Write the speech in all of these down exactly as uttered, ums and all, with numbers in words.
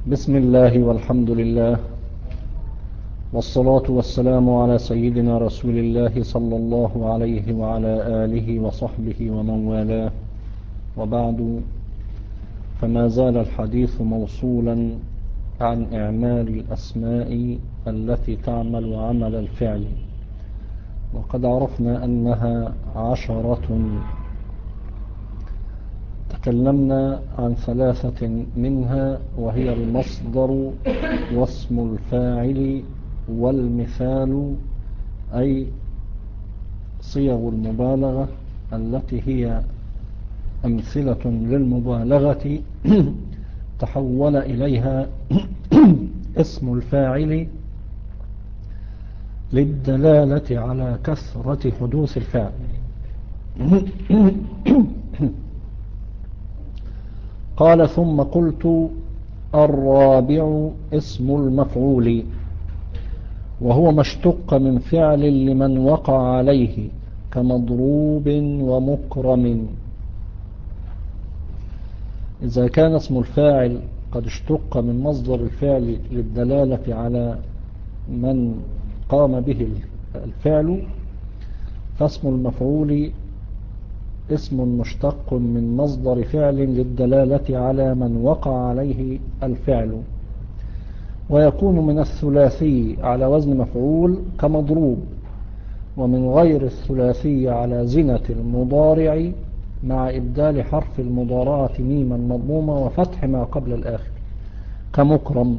بسم الله والحمد لله والصلاة والسلام على سيدنا رسول الله صلى الله عليه وعلى آله وصحبه ومن والاه، وبعد، فما زال الحديث موصولا عن إعمال الأسماء التي تعمل عمل الفعل، وقد عرفنا أنها عشرة. تكلمنا عن ثلاثة منها، وهي المصدر واسم الفاعل والمثال، أي صيغ المبالغة التي هي أمثلة للمبالغة تحول إليها اسم الفاعل للدلالة على كثرة حدوث الفعل. قال: ثم قلت: الرابع اسم المفعول، وهو ما اشتق من فعل لمن وقع عليه، كمضروب ومكرم. إذا كان اسم الفاعل قد اشتق من مصدر الفعل للدلالة على من قام به الفعل، فاسم المفعول اسم مشتق من مصدر فعل للدلالة على من وقع عليه الفعل، ويكون من الثلاثي على وزن مفعول كمضروب، ومن غير الثلاثي على زنة المضارع مع إبدال حرف المضارعة ميما مضمومة وفتح ما قبل الآخر كمكرم.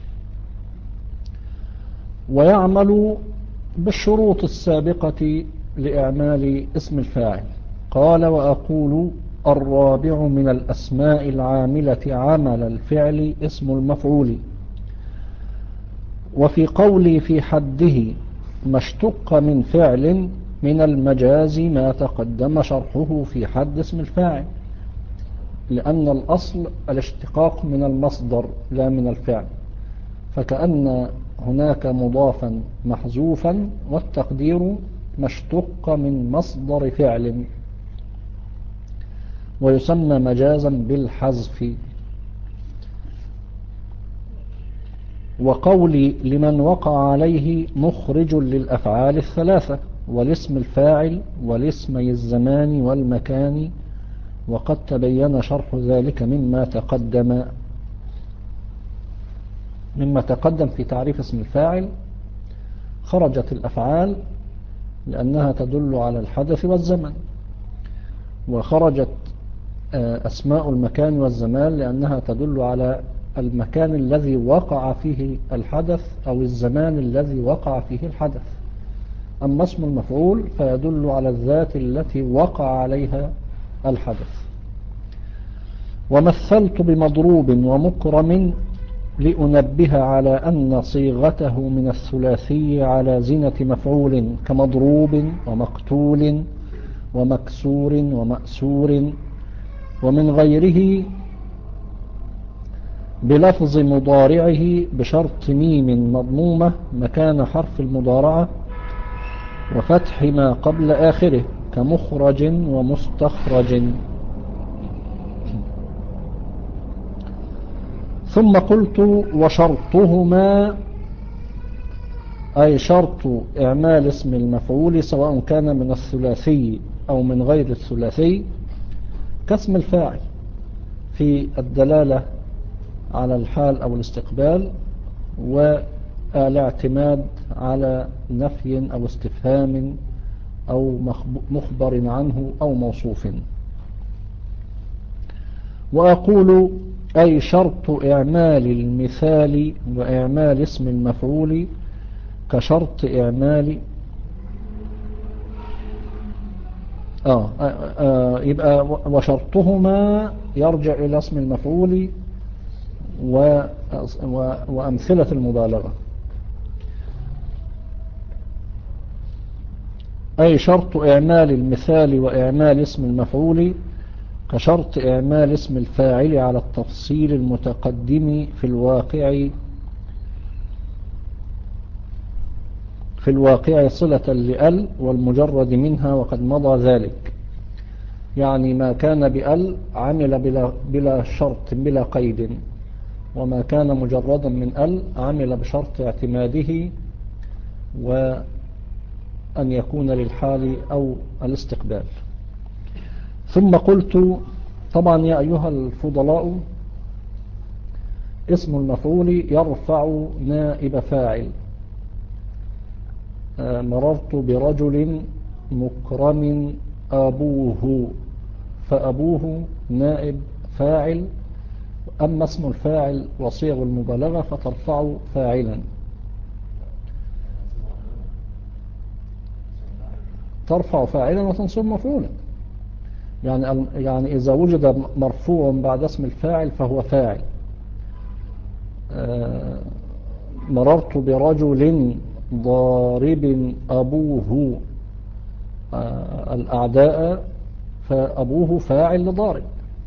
ويعمل بالشروط السابقة لإعمال اسم الفاعل. قال: وأقول: الرابع من الأسماء العاملة عمل الفعل اسم المفعول. وفي قولي في حده ما اشتق من فعل من المجاز ما تقدم شرحه في حد اسم الفاعل، لأن الأصل الاشتقاق من المصدر لا من الفعل، فكأن هناك مضافا محذوفا، والتقدير ما اشتق من مصدر فعل، ويسمى مجازا بالحذف. وقولي لمن وقع عليه مخرج للأفعال الثلاثة، والاسم الفاعل والاسمي الزمان والمكان، وقد تبين شرح ذلك مما تقدم مما تقدم في تعريف اسم الفاعل. خرجت الأفعال لأنها تدل على الحدث والزمن، وخرجت أسماء المكان والزمان لأنها تدل على المكان الذي وقع فيه الحدث أو الزمان الذي وقع فيه الحدث. أما اسم المفعول فيدل على الذات التي وقع عليها الحدث. ومثلت بمضروب ومكرم لأنبه على أن صيغته من الثلاثي على زنة مفعول، كمضروب ومقتول ومكسور ومأسور، ومن غيره بلفظ مضارعه بشرط ميم مضمومة مكان حرف المضارعة وفتح ما قبل آخره، كمخرج ومستخرج. ثم قلت: وشرطهما، أي شرط إعمال اسم المفعول سواء كان من الثلاثي أو من غير الثلاثي، كاسم الفاعل في الدلالة على الحال أو الاستقبال، والاعتماد على نفي أو استفهام أو مخبر عنه أو موصوف. وأقول: أي شرط إعمال المثال وإعمال اسم المفعول كشرط إعمال آه, آه, آه يبقى وشرطهما يرجع إلى اسم المفعول و وأمثلة المبالغة. أي شرط إعمال المثال وإعمال اسم المفعول كشرط إعمال اسم الفاعل على التفصيل المتقدم في الواقع في الواقع صلة لأل والمجرد منها، وقد مضى ذلك. يعني ما كان بأل عمل بلا, بلا شرط بلا قيد، وما كان مجردا من ال عمل بشرط اعتماده وأن يكون للحال أو الاستقبال. ثم قلت طبعا يا أيها الفضلاء اسم المفعول يرفع نائب فاعل. مررت برجل مكرم أبوه، فأبوه نائب فاعل، أما اسم الفاعل وصيغ المبالغة فترفع فاعلا. ترفع فاعلا وتنصب مفعولا. يعني يعني إذا وجد مرفوع بعد اسم الفاعل فهو فاعل. مررت برجل ضارب أبوه الأعداء، فأبوه فاعل لضارب.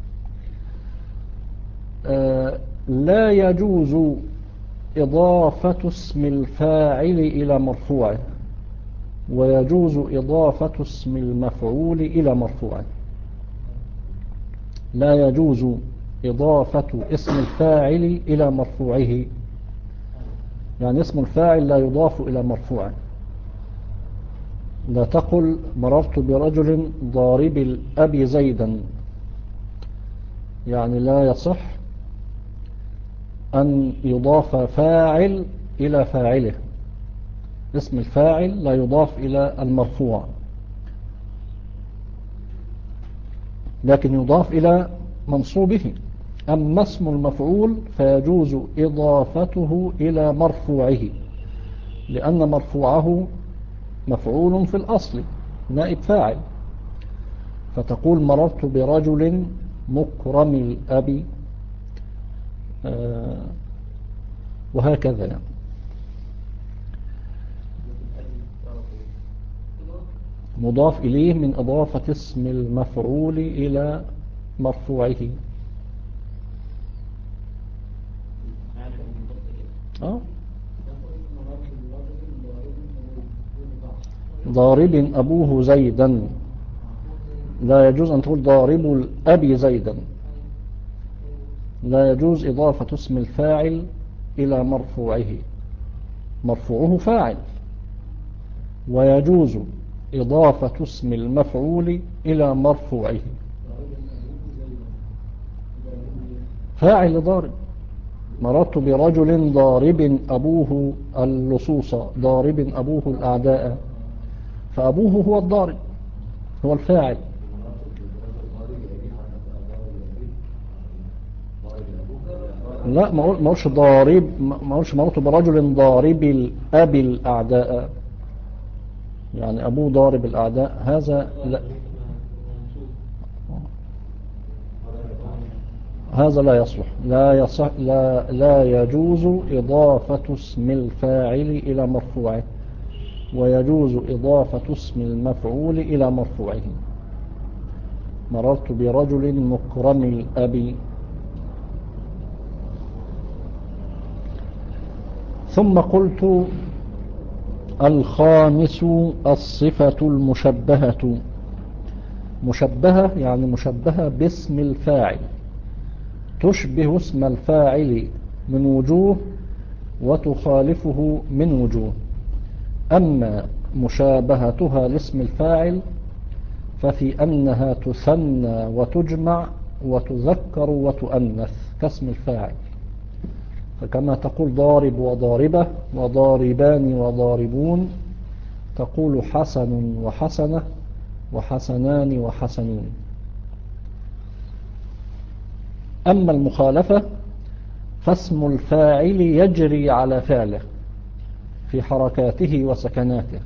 لا يجوز إضافة اسم الفاعل إلى مرفوعه، ويجوز إضافة اسم المفعول إلى مرفوعه. لا يجوز إضافة اسم الفاعل إلى مرفوعه، يعني اسم الفاعل لا يضاف إلى مرفوعه. لا تقل مررت برجل ضارب الأب زيدا، يعني لا يصح أن يضاف فاعل إلى فاعله. اسم الفاعل لا يضاف إلى المرفوع، لكن يضاف إلى منصوبه. أما اسم المفعول فيجوز إضافته إلى مرفوعه، لأن مرفوعه مفعول في الأصل نائب فاعل. فتقول مررت برجل مكرم الأب، آه وهكذا يعني. مضاف إليه من إضافة اسم المفعول إلى مرفوعه. آه. ضارب أبوه زيدا، لا يجوز أن تقول ضارب الأب زيدا. لا يجوز إضافة اسم الفاعل إلى مرفوعه، مرفوعه فاعل. ويجوز إضافة اسم المفعول إلى مرفوعه. فاعل لضارب. مررت برجل ضارب أبوه اللصوص، ضارب أبوه الأعداء، فأبوه هو الضارب، هو الفاعل. لا، ما قلش ضارب، ما قلش مررت برجل ضارب الأب الأعداء، يعني أبوه ضارب الأعداء، هذا لا، هذا لا يصلح. لا يصح، لا لا يجوز إضافة اسم الفاعل إلى مرفوعه، ويجوز إضافة اسم المفعول إلى مرفوعه. مررت برجل مكرم الأب. ثم قلت الخامس الصفة المشبهة. مشبهة يعني مشبهة باسم الفاعل، تشبه اسم الفاعل من وجوه وتخالفه من وجوه. أما مشابهتها لاسم الفاعل ففي أنها تثنى وتجمع وتذكر وتؤنث كاسم الفاعل. فكما تقول ضارب وضاربة وضاربان وضاربون، تقول حسن وحسنة وحسنان وحسنون. أما المخالفة فاسم الفاعل يجري على فعله في حركاته وسكناته،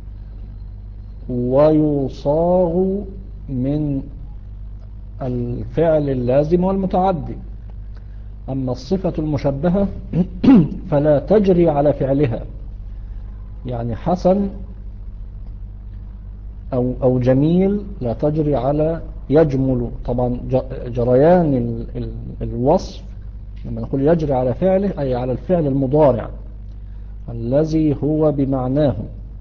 ويصاغ من الفعل اللازم والمتعدي. أما الصفة المشبهة فلا تجري على فعلها، يعني حسن أو, أو جميل لا تجري على يجمل. طبعا جريان ال ال الوصف لما نقول يجري على فعله أي على الفعل المضارع الذي هو بمعناه.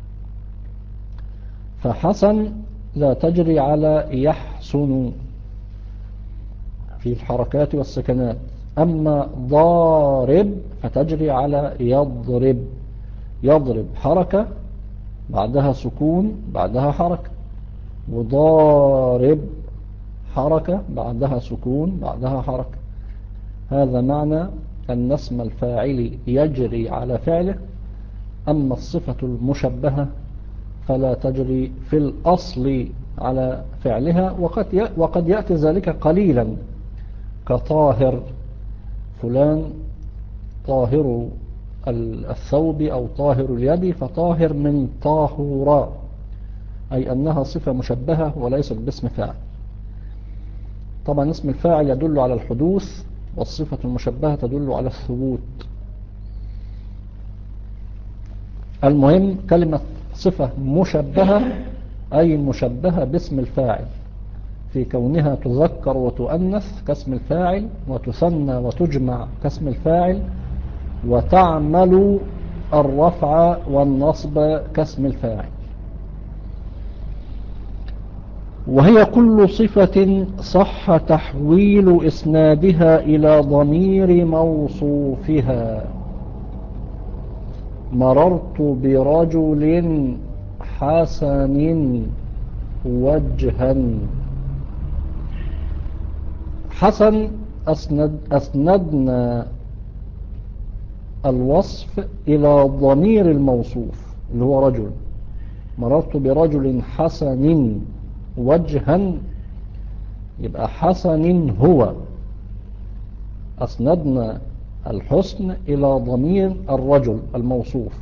فحسن لا تجري على يحسن في الحركات والسكنات، أما ضارب فتجري على يضرب. يضرب حركة بعدها سكون بعدها حركة، وضارب حركة بعدها سكون بعدها حركة. هذا معنى أن اسم الفاعل يجري على فعله. أما الصفة المشبهة فلا تجري في الأصل على فعلها، وقد وقد يأتي ذلك قليلا، كطاهر، فلان طاهر الثوب أو طاهر اليد، فطاهر من طاهورا، أي أنها صفة مشبهة وليست باسم فاعل. طبعا اسم الفاعل يدل على الحدوث، والصفة المشبهة تدل على الثبوت. المهم كلمة صفة مشبهة أي مشبهة باسم الفاعل، في كونها تذكر وتؤنث كاسم الفاعل، وتثنى وتجمع كاسم الفاعل، وتعمل الرفع والنصب كاسم الفاعل. وهي كل صفة صح تحويل إسنادها إلى ضمير موصوفها. مررت برجل حسن وجها. حسن أسند أسندنا الوصف إلى ضمير الموصوف اللي هو رجل. مررت برجل حسن وجها، يبقى حسن هو، أسندنا الحسن إلى ضمير الرجل الموصوف.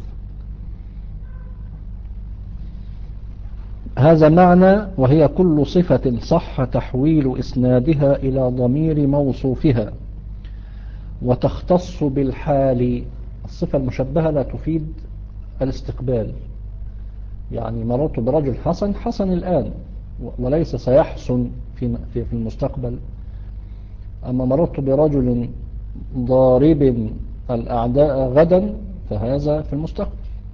هذا معنى وهي كل صفة صح تحويل إسنادها إلى ضمير موصوفها، وتختص بالحال. الصفة المشبهة لا تفيد الاستقبال، يعني مررت برجل حسن، حسن الآن وليس سيحسن في في المستقبل. أما مررت برجل ضارب الأعداء غدا فهذا في المستقبل.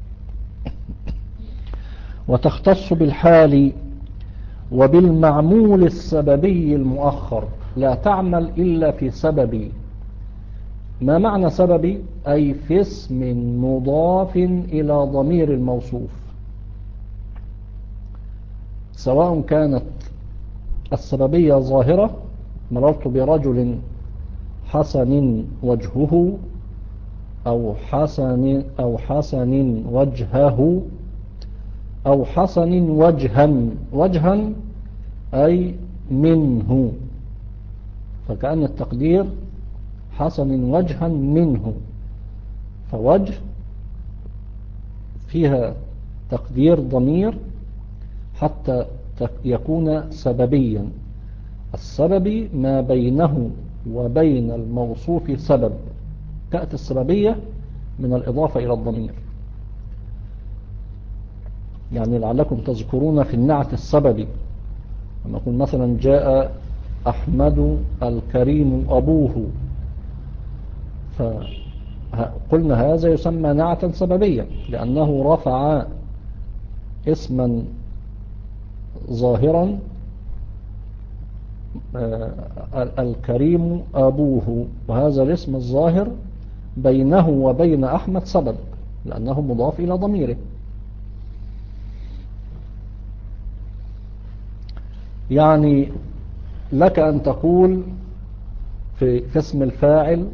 وتختص بالحال وبالمعمول السببي المؤخر، لا تعمل إلا في سببي. ما معنى سببي؟ أي في اسم مضاف إلى ضمير الموصوف، سواء كانت السببية ظاهرة، مررت برجل حسن وجهه، أو حسن أو حسن وجهه، أو حسن وجها. وجها أي منه، فكأن التقدير حسن وجها منه، فوجه فيها تقدير ضمير حتى يكون سببيا. السببي ما بينه وبين الموصوف سبب، تأتي السببية من الإضافة إلى الضمير. يعني لعلكم تذكرون في النعت السببي لما يقول مثلا جاء أحمد الكريم أبوه، فقلنا هذا يسمى نعتا سببيا لأنه رفع اسما ظاهرا الكريم أبوه، وهذا الاسم الظاهر بينه وبين أحمد سبب لأنه مضاف إلى ضميره. يعني لك أن تقول في, في اسم الفاعل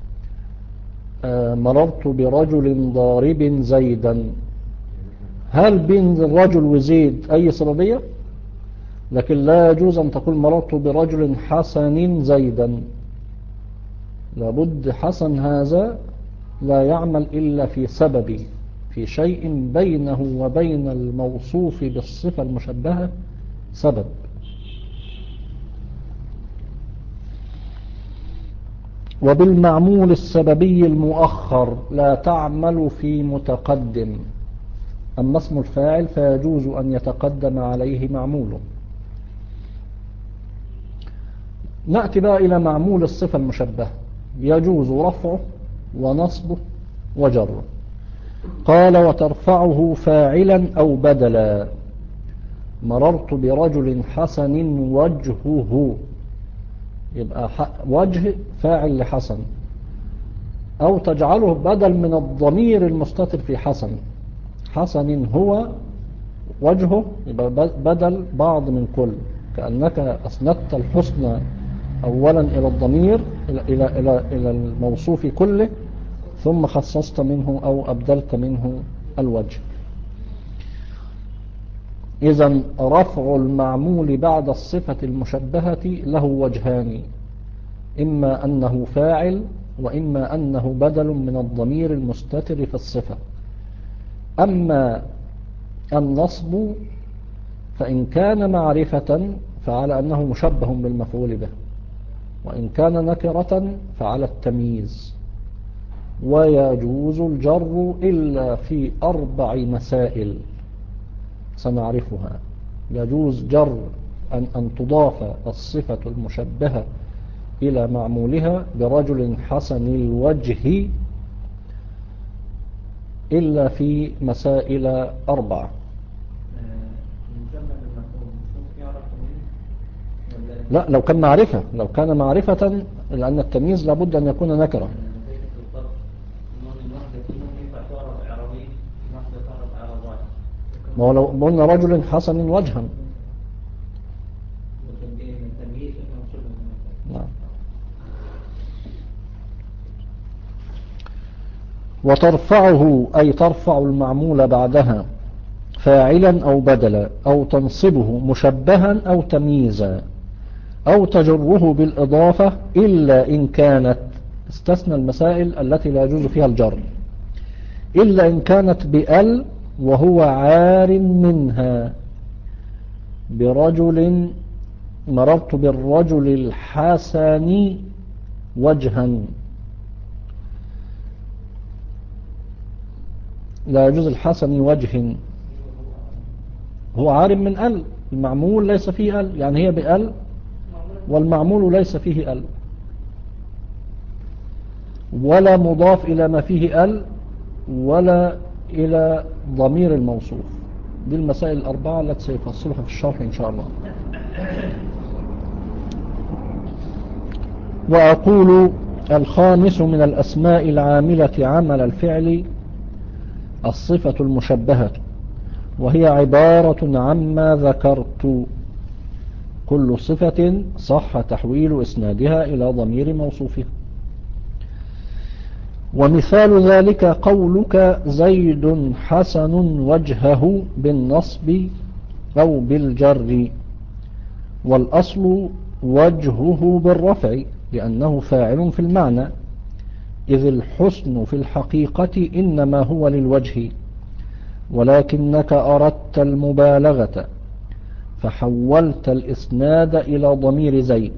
مررت برجل ضارب زيدا، هل بين الرجل وزيد أي سببية؟ لكن لا يجوز أن تقول مررت برجل حسن زيدا، لابد حسن هذا لا يعمل إلا في سبب، في شيء بينه وبين الموصوف بالصفة المشبهة سبب. وبالمعمول السببي المؤخر لا تعمل في متقدم. أما اسم الفاعل فيجوز أن يتقدم عليه معموله. نأتي بقى إلى معمول الصفة المشبهة، يجوز رفعه ونصبه وجره. قال وترفعه فاعلا أو بدلا. مررت برجل حسن وجهه، يبقى وجه فاعل لحسن، أو تجعله بدل من الضمير المستتر في حسن. حسن هو وجهه، يبقى بدل بعض من كل، كأنك أسندت الحسن أولا إلى الضمير إلى, إلى, إلى, إلى الموصوف كله، ثم خصصت منه أو أبدلت منه الوجه. إذن رفع المعمول بعد الصفة المشبهة له وجهان، إما أنه فاعل وإما أنه بدل من الضمير المستتر في الصفة. أما النصب فإن كان معرفة فعلى أنه مشبه بالمفعول به، وإن كان نكرة فعلى التمييز. ويجوز الجر إلا في أربع مسائل سنعرفها. يجوز جر أن, أن تضاف الصفة المشبهة إلى معمولها برجل حسن الوجه إلا في مسائل أربعة. لا، لو كان معرفة، لو كان معرفة، لأن التمييز لابد أن يكون نكرة. ما هو لو قلنا رجل حسن وجها. نعم. وترفعه أي ترفع المعمول بعدها فاعلا أو بدلا، أو تنصبه مشبها أو تمييزا، أو تجره بالإضافة إلا إن كانت، استثنى المسائل التي لا يجوز فيها الجر، إلا إن كانت بأل وهو عار منها. برجل مررت بالرجل الحسن وجها، لا يجوز الحسن وجه، هو عار من أل، المعمول ليس فيه أل، يعني هي بأل والمعمول ليس فيه أل، ولا مضاف إلى ما فيه أل، ولا إلى ضمير الموصوف. دي المسائل الأربعة التي سيفصلها في الشرح إن شاء الله. وأقول الخامس من الأسماء العاملة عمل الفعل الصفة المشبهة، وهي عبارة عما ذكرت، كل صفة صح تحويل إسنادها إلى ضمير موصوفها. ومثال ذلك قولك زيد حسن وجهه بالنصب أو بالجر، والأصل وجهه بالرفع لأنه فاعل في المعنى، إذ الحسن في الحقيقة إنما هو للوجه، ولكنك أردت المبالغة فحولت الإسناد إلى ضمير زيد،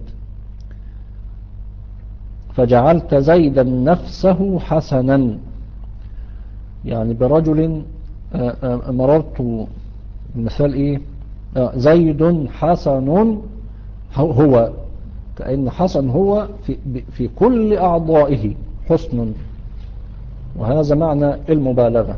فجعلت زيدا نفسه حسنا. يعني برجل مررت، المثال إيه؟ زيد حسن هو، كأن حسن هو في, في كل أعضائه حسن، وهذا معنى المبالغة.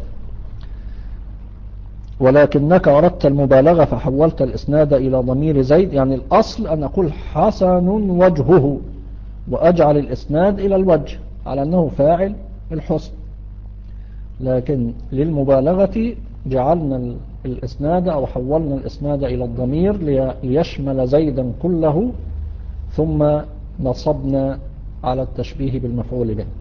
ولكنك أردت المبالغة فحولت الإسناد إلى ضمير زيد، يعني الأصل أن أقول حسن وجهه وأجعل الإسناد إلى الوجه على أنه فاعل الحسن، لكن للمبالغة جعلنا الإسناد أو حولنا الإسناد إلى الضمير ليشمل زيدا كله، ثم نصبنا على التشبيه بالمفعول به.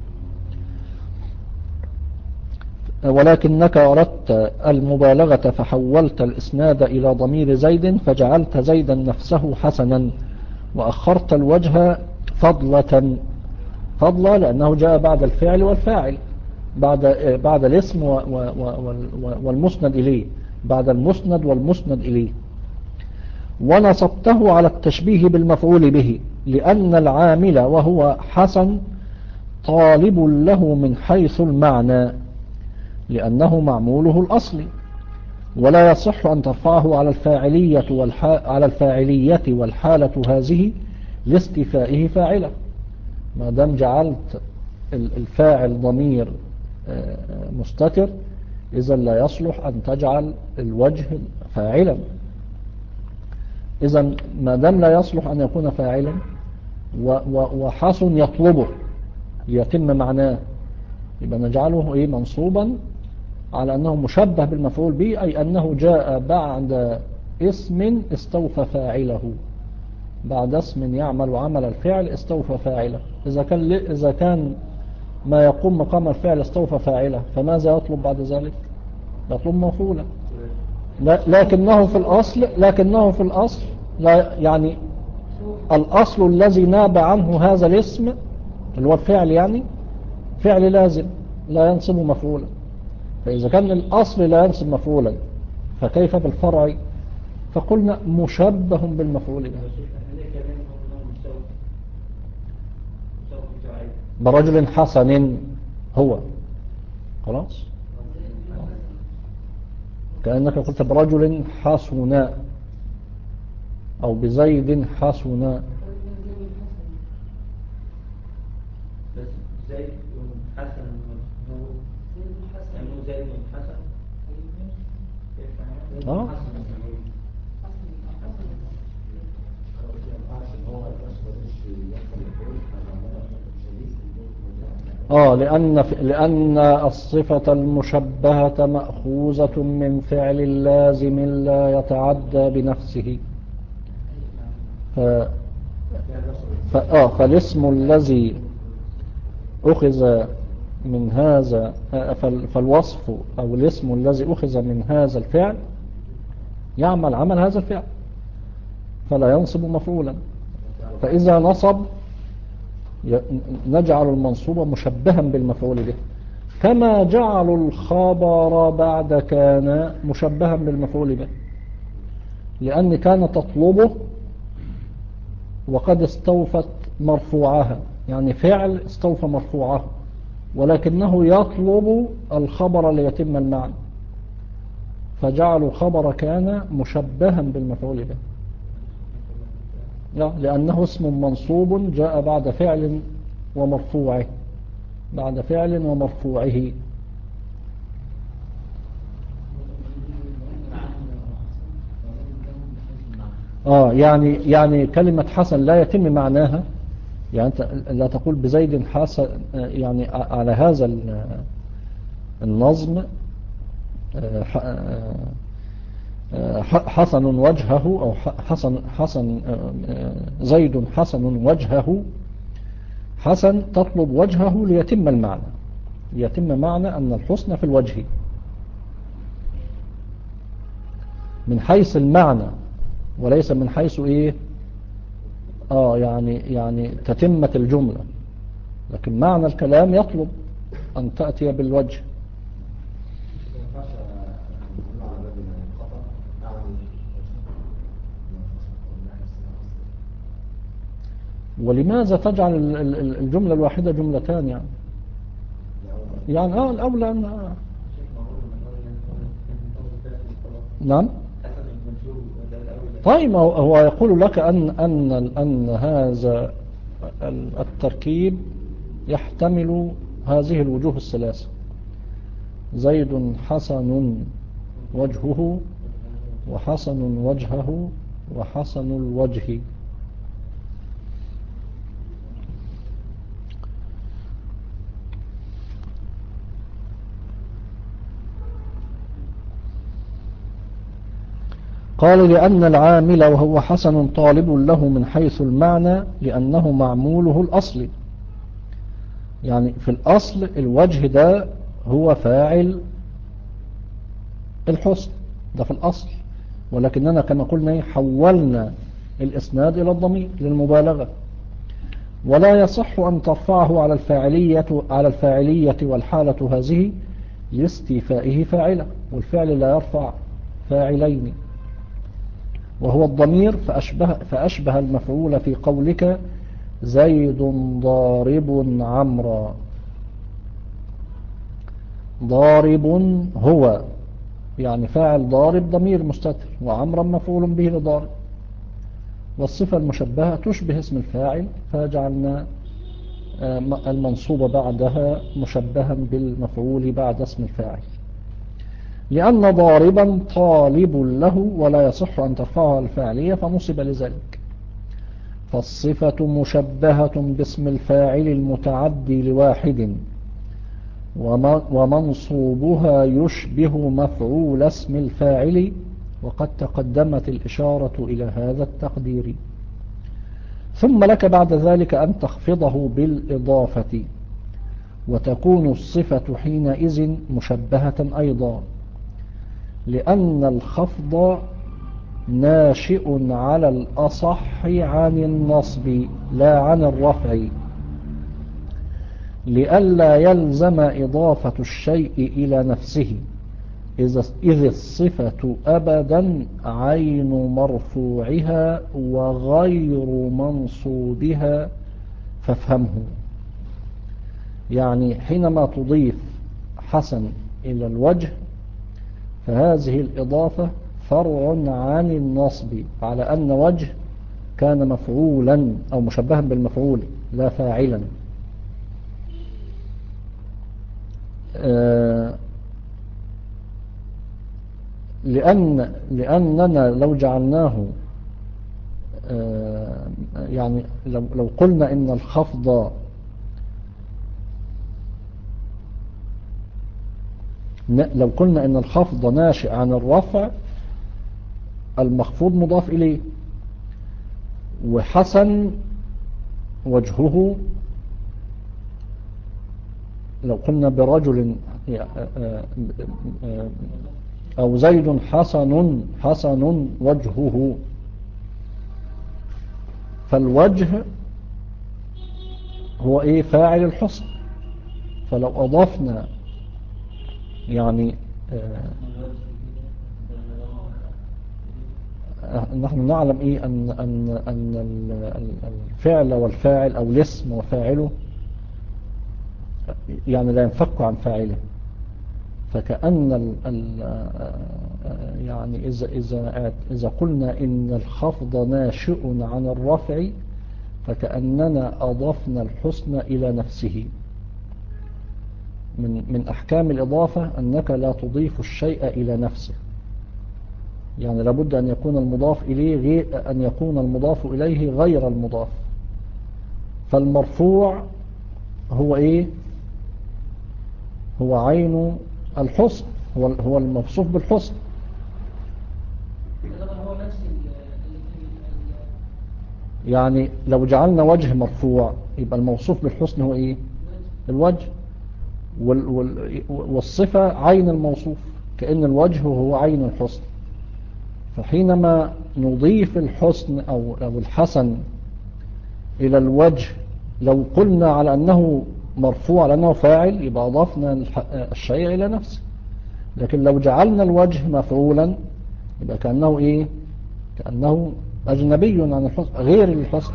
ولكنك أردت المبالغة فحولت الإسناد إلى ضمير زيد فجعلت زيدا نفسه حسنا، وأخرت الوجه فضلة، فضلة لأنه جاء بعد الفعل والفاعل، بعد بعد الاسم والمسند إليه، بعد المسند والمسند إليه. ونصبته على التشبيه بالمفعول به لأن العامل وهو حسن طالب له من حيث المعنى، لأنه معموله الأصلي، ولا يصح أن ترفعه على الفاعلية والحا... على الفاعلية والحالة هذه لاستفائه فاعلة. ما دام جعلت الفاعل ضمير مستتر، إذا لا يصلح أن تجعل الوجه فاعلا. إذا ما دام لا يصلح أن يكون فاعلا، وحسن يطلبه ليتم معناه، يبقى نجعله إيه منصوبا على أنه مشبه بالمفعول به، أي أنه جاء بعد اسم استوفى فاعله، بعد اسم يعمل عمل الفعل استوفى فاعله. إذا كان إذا كان ما يقوم مقام الفعل استوفى فاعله، فماذا يطلب بعد ذلك؟ يطلب مفعولا. لكنه في الأصل لكنه في الأصل لا، يعني الأصل الذي ناب عنه هذا الاسم اللي هو الفعل، يعني فعل لازم لا ينصب مفعولا. فإذا كان الأصل لا ينصب مفعولا، فكيف بالفرع؟ فقلنا مشبه بالمفعول به. برجل حسن هو، خلاص، كأنك قلت برجل حسن أو بزيد حسن. زيد حسن هو زيد حسن. اه اه لأن لأن الصفة المشبهة مأخوذة من فعل لازم لا يتعدى بنفسه. ف... ف... آه فالاسم الذي أخذ من هذا، فالوصف أو الاسم الذي أخذ من هذا الفعل يعمل عمل هذا الفعل فلا ينصب مفعولا. فإذا نصب نجعل المنصوب مشبها بالمفعول به، كما جعلوا الخبر بعد كان مشبها بالمفعول به، لأن كان تطلبه وقد استوفت مرفوعها، يعني فعل استوفى مرفوعه، ولكنه يطلب الخبر ليتم المعنى، فجعلوا خبر كان مشبها بالمفعول به. لا، لأنه اسم منصوب جاء بعد فعل ومرفوعه، بعد فعل ومرفوعه. آه يعني يعني كلمة حسن لا يتم معناها، يعني أنت لا تقول بزيد حسن، يعني على هذا النظم حسن وجهه أو حسن حسن زيد حسن وجهه. حسن تطلب وجهه ليتم المعنى، ليتم معنى أن الحسن في الوجه من حيث المعنى، وليس من حيث إيه آه يعني يعني تتمة الجملة، لكن معنى الكلام يطلب أن تأتي بالوجه. ولماذا تجعل الجملة الواحدة جملتان؟ يعني يعني آه الأولى أن نعم. طيب هو يقول لك أن أن أن هذا التركيب يحتمل هذه الوجوه الثلاثة: زيد حسن وجهه، وحسن وجهه، وحسن الوجه. قال لأن العامل وهو حسن طالب له من حيث المعنى لأنه معموله الأصلي، يعني في الأصل الوجه ده هو فاعل الحسن، ده في الأصل، ولكننا كما قلنا حولنا الإسناد إلى الضمير للمبالغة، ولا يصح أن ترفعه على الفاعلية على الفاعلية والحالة هذه لاستيفائه فاعلة، والفعل لا يرفع فاعلين وهو الضمير، فأشبه, فأشبه المفعول في قولك زيد ضارب عمرا. ضارب هو يعني فاعل ضارب ضمير مستتر، وعمرا مفعول به لضارب، والصفة المشبهة تشبه اسم الفاعل، فجعلنا المنصوب بعدها مشبها بالمفعول بعد اسم الفاعل، لأن ضاربا طالب له ولا يصح أن ترفعها الفاعلية فنصب لذلك. فالصفة مشبهة باسم الفاعل المتعدي لواحد، ومنصوبها يشبه مفعول اسم الفاعل، وقد تقدمت الإشارة إلى هذا التقدير. ثم لك بعد ذلك أن تخفضه بالإضافة، وتكون الصفة حينئذ مشبهة أيضا، لأن الخفض ناشئ على الأصح عن النصب لا عن الرفع، لئلا يلزم إضافة الشيء إلى نفسه، إذ الصفة أبدا عين مرفوعها وغير منصوبها، فافهمه. يعني حينما تضيف حسن إلى الوجه فهذه الإضافة فرع عن النصب، على أن وجه كان مفعولا أو مشبها بالمفعول لا فاعلا. آه لأن لأننا لو جعلناه آه يعني لو, لو قلنا إن الخفض لو قلنا إن الخفض ناشئ عن الرفع، المخفوض مضاف إليه، وحسن وجهه، لو قلنا برجل أو زيد حسن حسن وجهه، فالوجه هو إيه؟ فاعل الحسن. فلو أضفنا يعني آه نحن نعلم إيه أن, أن, أن الفعل والفاعل أو الاسم وفاعله يعني لا ينفك عن فاعله، فكأن ال ال يعني إذا, إذا, إذا قلنا إن الخفض ناشئ عن الرفع فكأننا أضفنا الحسن إلى نفسه. من, من أحكام الإضافة أنك لا تضيف الشيء إلى نفسه، يعني لابد أن يكون المضاف إليه غير أن يكون المضاف إليه غير المضاف. فالمرفوع هو إيه؟ هو عين الحسن، هو هو الموصوف بالحسن. هو نفس يعني لو جعلنا وجه مرفوع يبقى الموصوف بالحسن هو إيه؟ الوجه، وال وال والصفة عين الموصوف، كأن الوجه هو عين الحسن. فحينما نضيف الحسن أو, أو الحسن إلى الوجه، لو قلنا على أنه مرفوع على أنه فاعل يبقى أضفنا الشيء إلى نفسه، لكن لو جعلنا الوجه مفعولا يبقى كأنه إيه؟ كأنه أجنبي عن الحسن غير الحسن.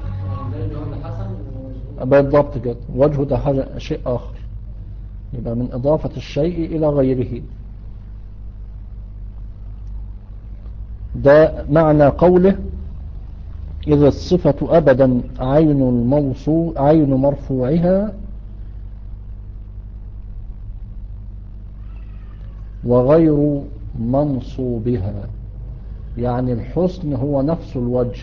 بالضبط كده، وجهه ده حاجة شيء آخر، يبقى من إضافة الشيء إلى غيره. ده معنى قوله إذا الصفة أبدا عين الموصول عين مرفوعها وغير منصوبها، يعني الحسن هو نفس الوجه.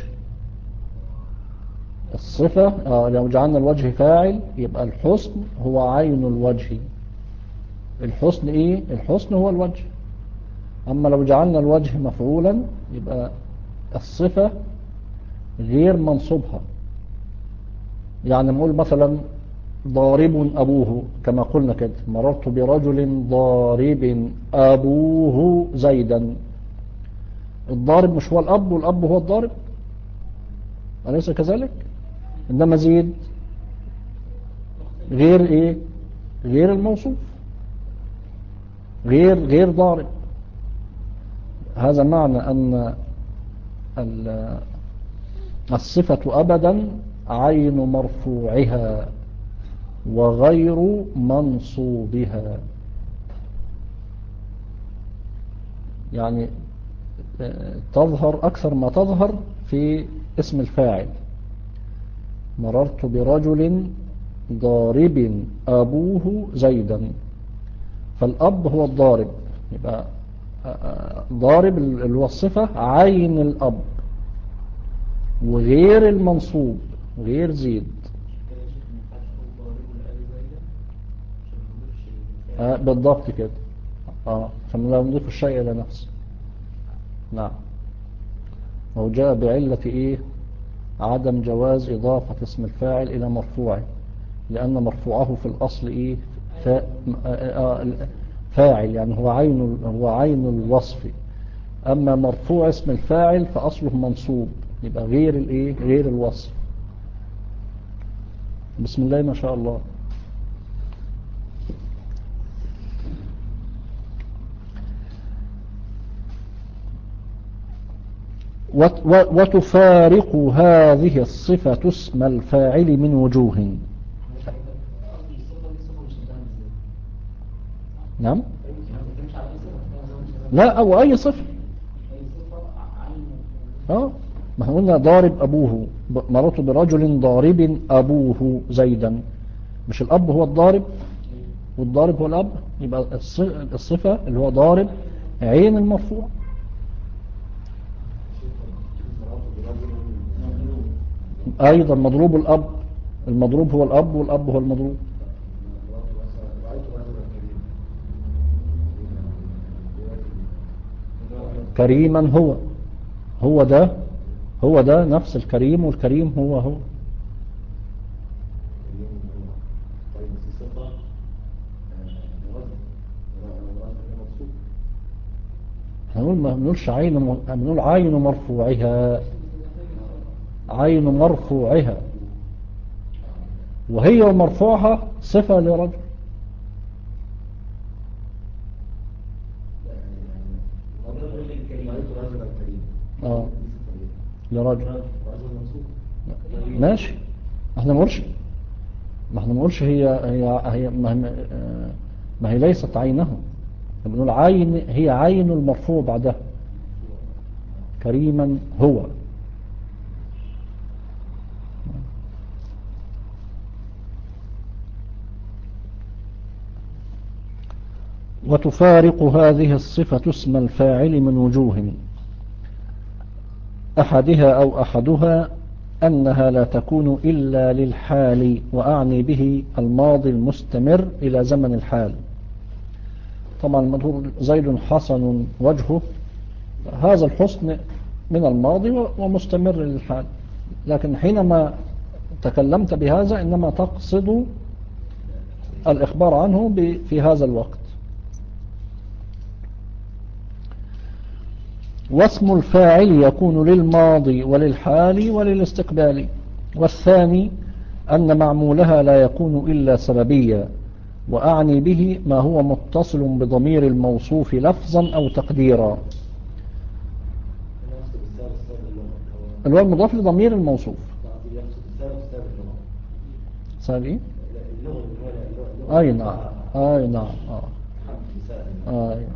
الصفة آه لو جعلنا الوجه فاعل يبقى الحسن هو عين الوجه. الحسن إيه؟ الحسن هو الوجه. أما لو جعلنا الوجه مفعولا يبقى الصفة غير منصوبها. يعني نقول مثلا ضارب أبوه، كما قلنا كده مررت برجل ضارب أبوه زيدا. الضارب مش هو الأب والأب هو الضارب، أليس كذلك؟ إنما زيد غير إيه؟ غير الموصوف، غير غير ضارب. هذا معنى أن الصفة أبدا عين مرفوعها وغير منصوبها. يعني تظهر أكثر ما تظهر في اسم الفاعل، مررت برجل ضارب أبوه زيدا، فالأب هو الضارب، يبقى ضارب اللي هو الصفة عين الأب، وغير المنصوب غير زيد. آه بالضبط كده. اه عشان لا نضيف الشيء إلى نفسه. نعم. هو جاء بعلة إيه؟ عدم جواز إضافة اسم الفاعل إلى مرفوعه، لأن مرفوعه في الأصل إيه؟ فا... آه آه فاعل، يعني هو عين هو عين الوصف. أما مرفوع اسم الفاعل فأصله منصوب، يبقى غير الإيه؟ غير الوصف. بسم الله ما شاء الله. وتفارق هذه الصفة اسم الفاعل من وجوه. نعم. لا، أو أي صفة. اه ما احنا قلنا ضارب أبوه، مررت برجل ضارب أبوه زيدا، مش الأب هو الضارب والضارب هو الأب، يبقى الصفة اللي هو ضارب عين المرفوع. أيضا مضروب الأب، المضروب هو الأب والأب هو المضروب. كريما هو هو ده هو ده نفس الكريم، والكريم هو هو. هنقول ما بنقولش عين، بنقول عين مرفوعها، عين مرفوعها، وهي ومرفوعها صفة لرجل. اه لرجل ماشي. احنا ما نقولش ما احنا ما نقولش هي هي هي ما هي, ما هي ليست عينه، بنقول عين، هي عين المرفوع بعدها. كريما هو. وتفارق هذه الصفة اسم الفاعل من وجوه. أحدها أو أحدها أنها لا تكون إلا للحال، وأعني به الماضي المستمر إلى زمن الحال. طبعا المدهور زيد حسن وجهه، هذا الحسن من الماضي ومستمر للحال، لكن حينما تكلمت بهذا إنما تقصد الإخبار عنه في هذا الوقت. واسم الفاعل يكون للماضي وللحال وللاستقبال. والثاني أن معمولها لا يكون إلا سببيا، وأعني به ما هو متصل بضمير الموصوف لفظا أو تقديرا. اللي هو المضاف لضمير الموصوف. سبب ايه؟ اي نعم اي نعم اه اي.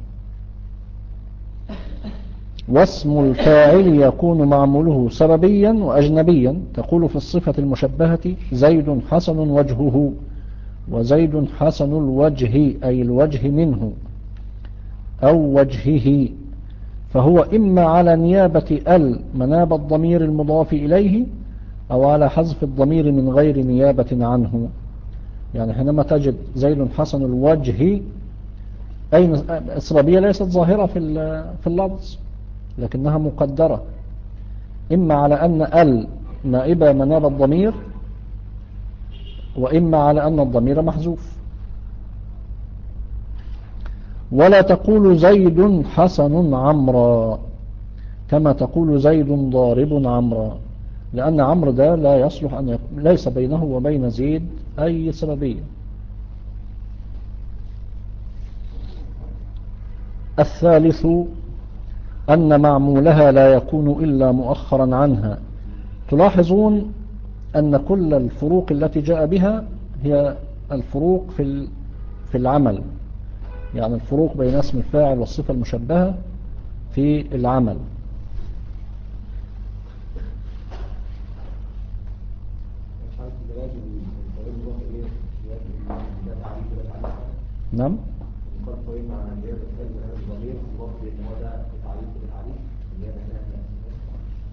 واسم الفاعل يكون معموله سببيا وأجنبيا. تقول في الصفة المشبهة زيد حسن وجهه، وزيد حسن الوجه أي الوجه منه أو وجهه، فهو إما على نيابة ال مناب الضمير المضاف إليه، أو على حذف الضمير من غير نيابة عنه. يعني حينما تجد زيد حسن الوجه، أي السببية ليست ظاهرة في في اللفظ، لكنها مقدرة إما على أن ال نائبة مناب الضمير، وإما على أن الضمير محذوف. ولا تقول زيد حسن عمرا كما تقول زيد ضارب عمرا، لأن عمرو ده لا يصلح أن يكون، ليس بينه وبين زيد أي سببية. الثالث أن معمولها لا يكون إلا مؤخرا عنها. تلاحظون أن كل الفروق التي جاء بها هي الفروق في في العمل، يعني الفروق بين اسم الفاعل والصفة المشبهة في العمل. نعم.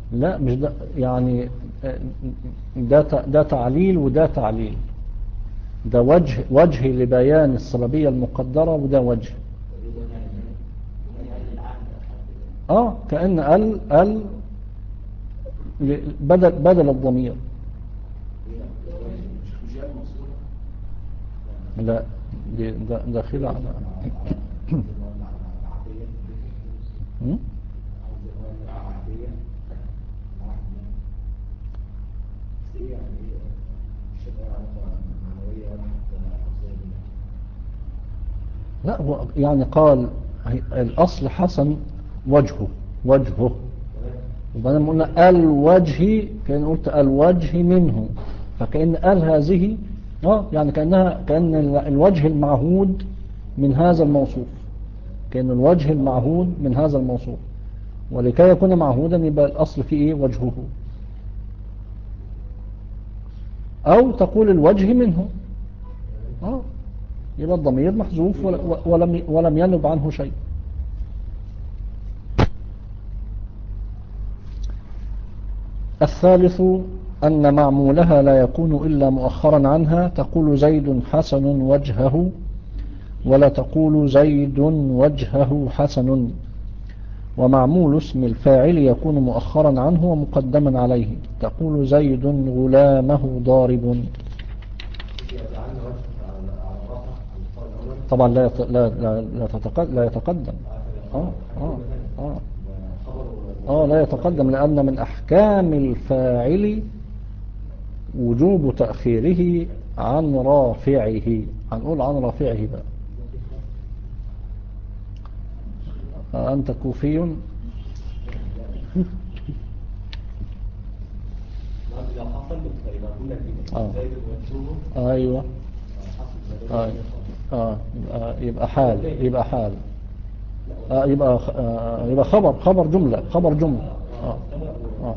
لا مش ده يعني، ده ده تعليل وده تعليل. ده وجه وجه لبيان السببية المقدرة، وده وجه. اه كأن ال ال بدل بدل الضمير. لا دي ده داخل على هم؟ لا هو يعني قال الأصل حسن وجهه وجهه، وبعدين قلنا الوجه، كأن قلت الوجه منه، فكأن ال هذه اه يعني كأنها كأن الوجه المعهود من هذا الموصوف، كأن الوجه المعهود من هذا الموصوف، ولكي يكون معهودا يبقى الأصل فيه إيه؟ وجهه. أو تقول الوجه منه، اه يبقى الضمير محذوف ولم ولم ينب عنه شيء. الثالث أن معمولها لا يكون إلا مؤخرا عنها، تقول زيد حسن وجهه، ولا تقول زيد وجهه حسن. ومعمول اسم الفاعل يكون مؤخرا عنه ومقدما عليه، تقول زيد غلامه ضارب. طبعا لا يت... لا لا لا, تتقدم لا يتقدم اه اه اه اه لا يتقدم، لأن من أحكام الفاعل وجوب تأخيره عن رافعه. هنقول عن رافعه بقى. أنت كوفي؟ آه. أيوة آه. آه. يبقى حال يبقى حال آه. يبقى آه. يبقى خبر خبر جملة خبر جملة آه. آه.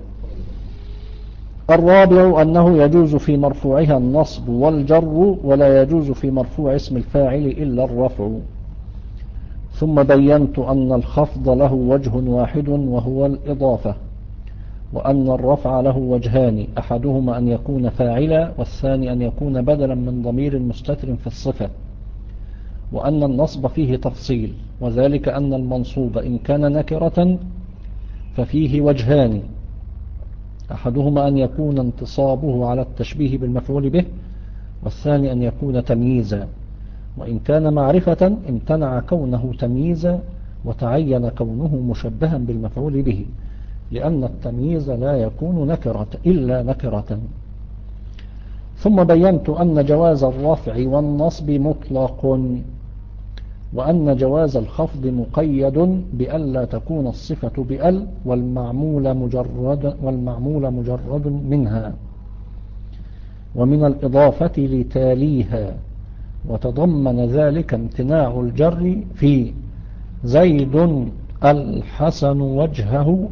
الرابع أنه يجوز في مرفوعها النصب والجر، ولا يجوز في مرفوع اسم الفاعل إلا الرفع. ثم بينت أن الخفض له وجه واحد وهو الإضافة، وأن الرفع له وجهان، أحدهما أن يكون فاعلا، والثاني أن يكون بدلا من ضمير مستتر في الصفة. وأن النصب فيه تفصيل، وذلك أن المنصوب إن كان نكرة ففيه وجهان، أحدهما أن يكون انتصابه على التشبيه بالمفعول به، والثاني أن يكون تمييزا. وإن كان معرفة امتنع كونه تمييزا وتعين كونه مشبها بالمفعول به، لأن التمييز لا يكون نكرة إلا نكرة. ثم بينت أن جواز الرفع والنصب مطلق، وأن جواز الخفض مقيد بألا تكون الصفة بأل والمعمول مجرد, والمعمول مجرد منها، ومن الإضافة لتاليها. وتضمن ذلك امتناع الجر في زيد الحسن وجهه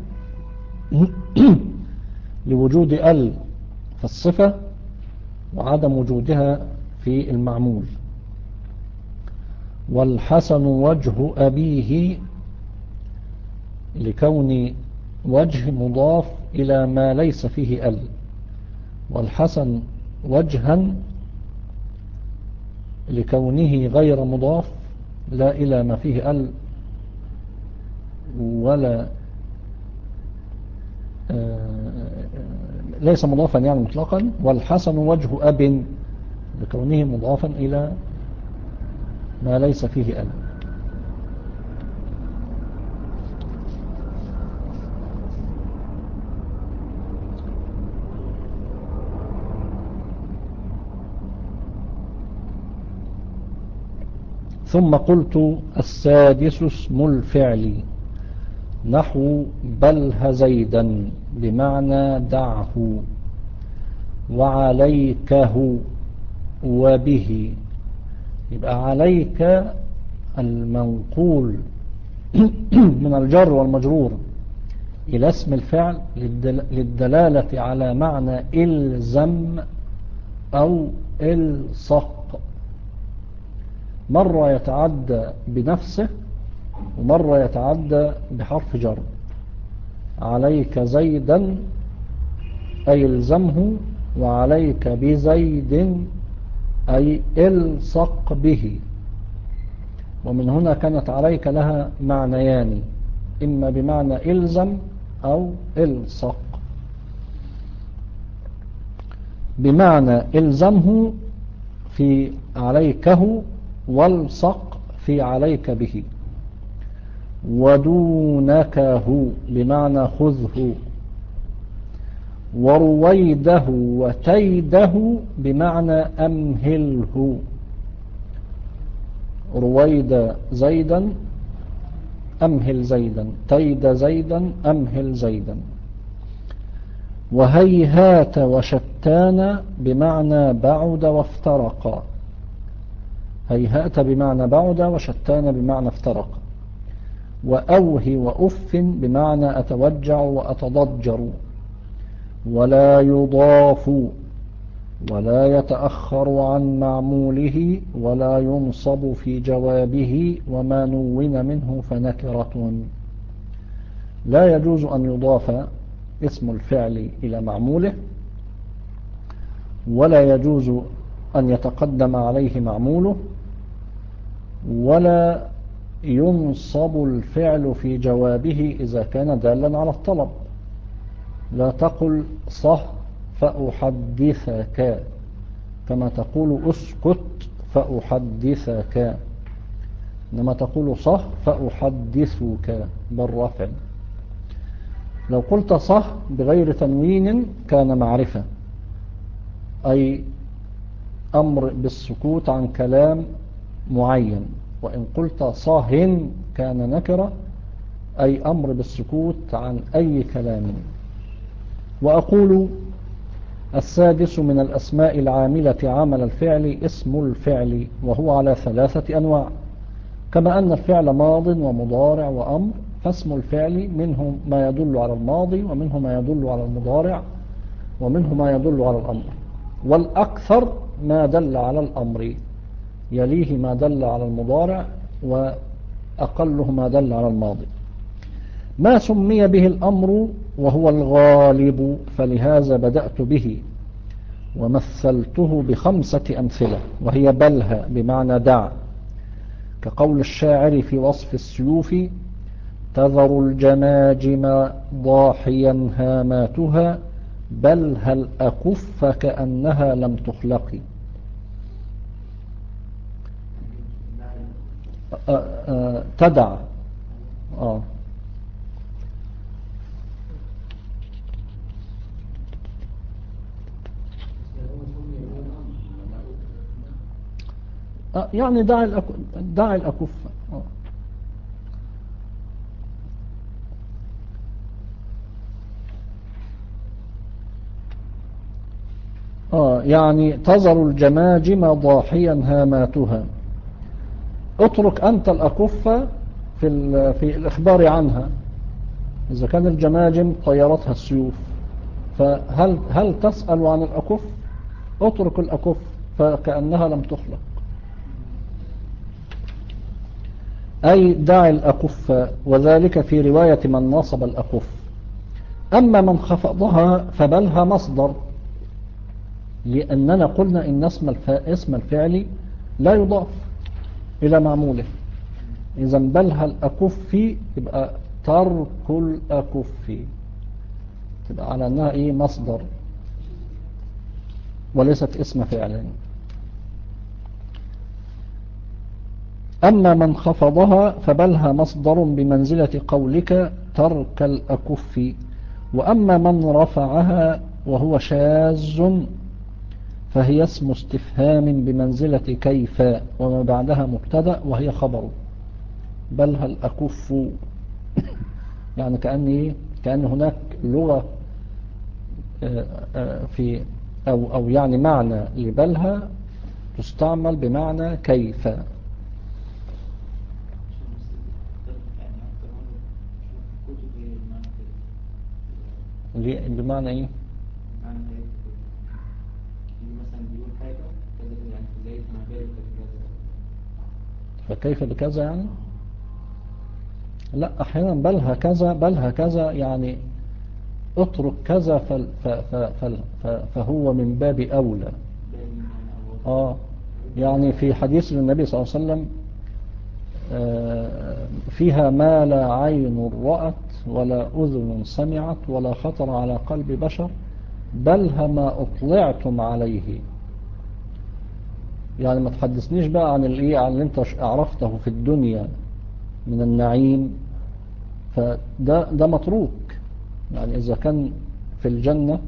لوجود ال في الصفة وعدم وجودها في المعمول، والحسن وجه أبيه لكون وجه مضاف إلى ما ليس فيه ال، والحسن وجها لكونه غير مضاف لا إلى ما فيه ال ولا ليس مضافا يعني مطلقا. والحسن وجه أب لكونه مضافا إلى ما ليس فيه ال. ثم قلت السادس اسم الفعل، نحو بله زيدا بمعنى دعه، وعليكه وبه. يبقى عليك المنقول من الجر والمجرور إلى اسم الفعل للدلالة على معنى إلزم أو إلصق، مرة يتعدى بنفسه ومرة يتعدى بحرف جر. عليك زيدا أي الزمه، وعليك بزيد أي الصق به. ومن هنا كانت عليك لها معنيان، إما بمعنى إلزم أو الصق. بمعنى إلزمه في عليكه، والصق في عليك به. ودونكه بمعنى خذه. ورويده وتيده بمعنى أمهله. رويد زيدا أمهل زيدا، تيد زيدا أمهل زيدا. وهيهات وشتان بمعنى بعد وافترق. هيهات بمعنى بعد، وشتان بمعنى افترق. وأوه وأف بمعنى أتوجع وأتضجر. ولا يضاف ولا يتأخر عن معموله، ولا ينصب في جوابه، وما نون منه فنكرة. لا يجوز أن يضاف اسم الفعل إلى معموله، ولا يجوز أن يتقدم عليه معموله، ولا ينصب الفعل في جوابه إذا كان دالا على الطلب. لا تقل صح فأحدثك كما تقول أسكت فأحدثك، إنما تقول صح فأحدثك بالرفع. لو قلت صح بغير تنوين كان معرفة، أي أمر بالسكوت عن كلام معين. وإن قلت صاهن كان نكرة، أي أمر بالسكوت عن أي كلام. وأقول السادس من الأسماء العاملة عمل الفعل اسم الفعل، وهو على ثلاثة أنواع. كما أن الفعل ماض ومضارع وأمر، فاسم الفعل منه ما يدل على الماضي، ومنه ما يدل على المضارع، ومنه ما يدل على الأمر. والأكثر ما دل على الأمر، يليه ما دل على المضارع، وأقله ما دل على الماضي. ما سمي به الأمر وهو الغالب، فلهذا بدأت به ومثلته بخمسة أمثلة، وهي بلها بمعنى دع، كقول الشاعر في وصف السيوف: تذر الجماجم ضاحيا هاماتها، بل هل أكف كأنها لم تخلق. أه أه تدع. آه. أه يعني دع الأكف, دع الأكف. آه. آه يعني تذر الجماجم ضاحيا هاماتها، اترك أنت الأكف في, في الإخبار عنها. إذا كان الجماجم طيرتها السيوف، فهل هل تسأل عن الأكف؟ اترك الأكف فكأنها لم تخلق، أي دع الأكف، وذلك في رواية من نصب الأكف. أما من خفضها فبلها مصدر، لأننا قلنا إن اسم الفعل لا يضاف إلى معموله. إذا بلها الأكف يبقى ترك الأكف، تبقى على أنها إيه مصدر وليست اسم فعل. أما من خفضها فبلها مصدر بمنزلة قولك ترك الأكف. وأما من رفعها وهو شاذ فهي اسم استفهام بمنزلة كيف، وما بعدها مبتدأ وهي خبر. بلها الأكف يعني كأن كأن هناك لغة في أو أو يعني معنى لبلها تستعمل بمعنى كيف. بمعنى ايه؟ بمعنى كيف مثلا بيقول حاجة كذا يعني في بداية ما بالك بكذا، فكيف بكذا يعني لا أحيانا بل هكذا بل هكذا يعني اترك كذا فل ف ف فل ف فهو من باب أولى. ده يعني أو آه يعني في حديث للنبي صلى الله عليه وسلم آه فيها ما لا عين رأت ولا أذن سمعت ولا خطر على قلب بشر بل ما أطلعتم عليه. يعني ما تحدثنيش بقى عن الايه عن اللي انت عرفته في الدنيا من النعيم، فده ده متروك. يعني إذا كان في الجنة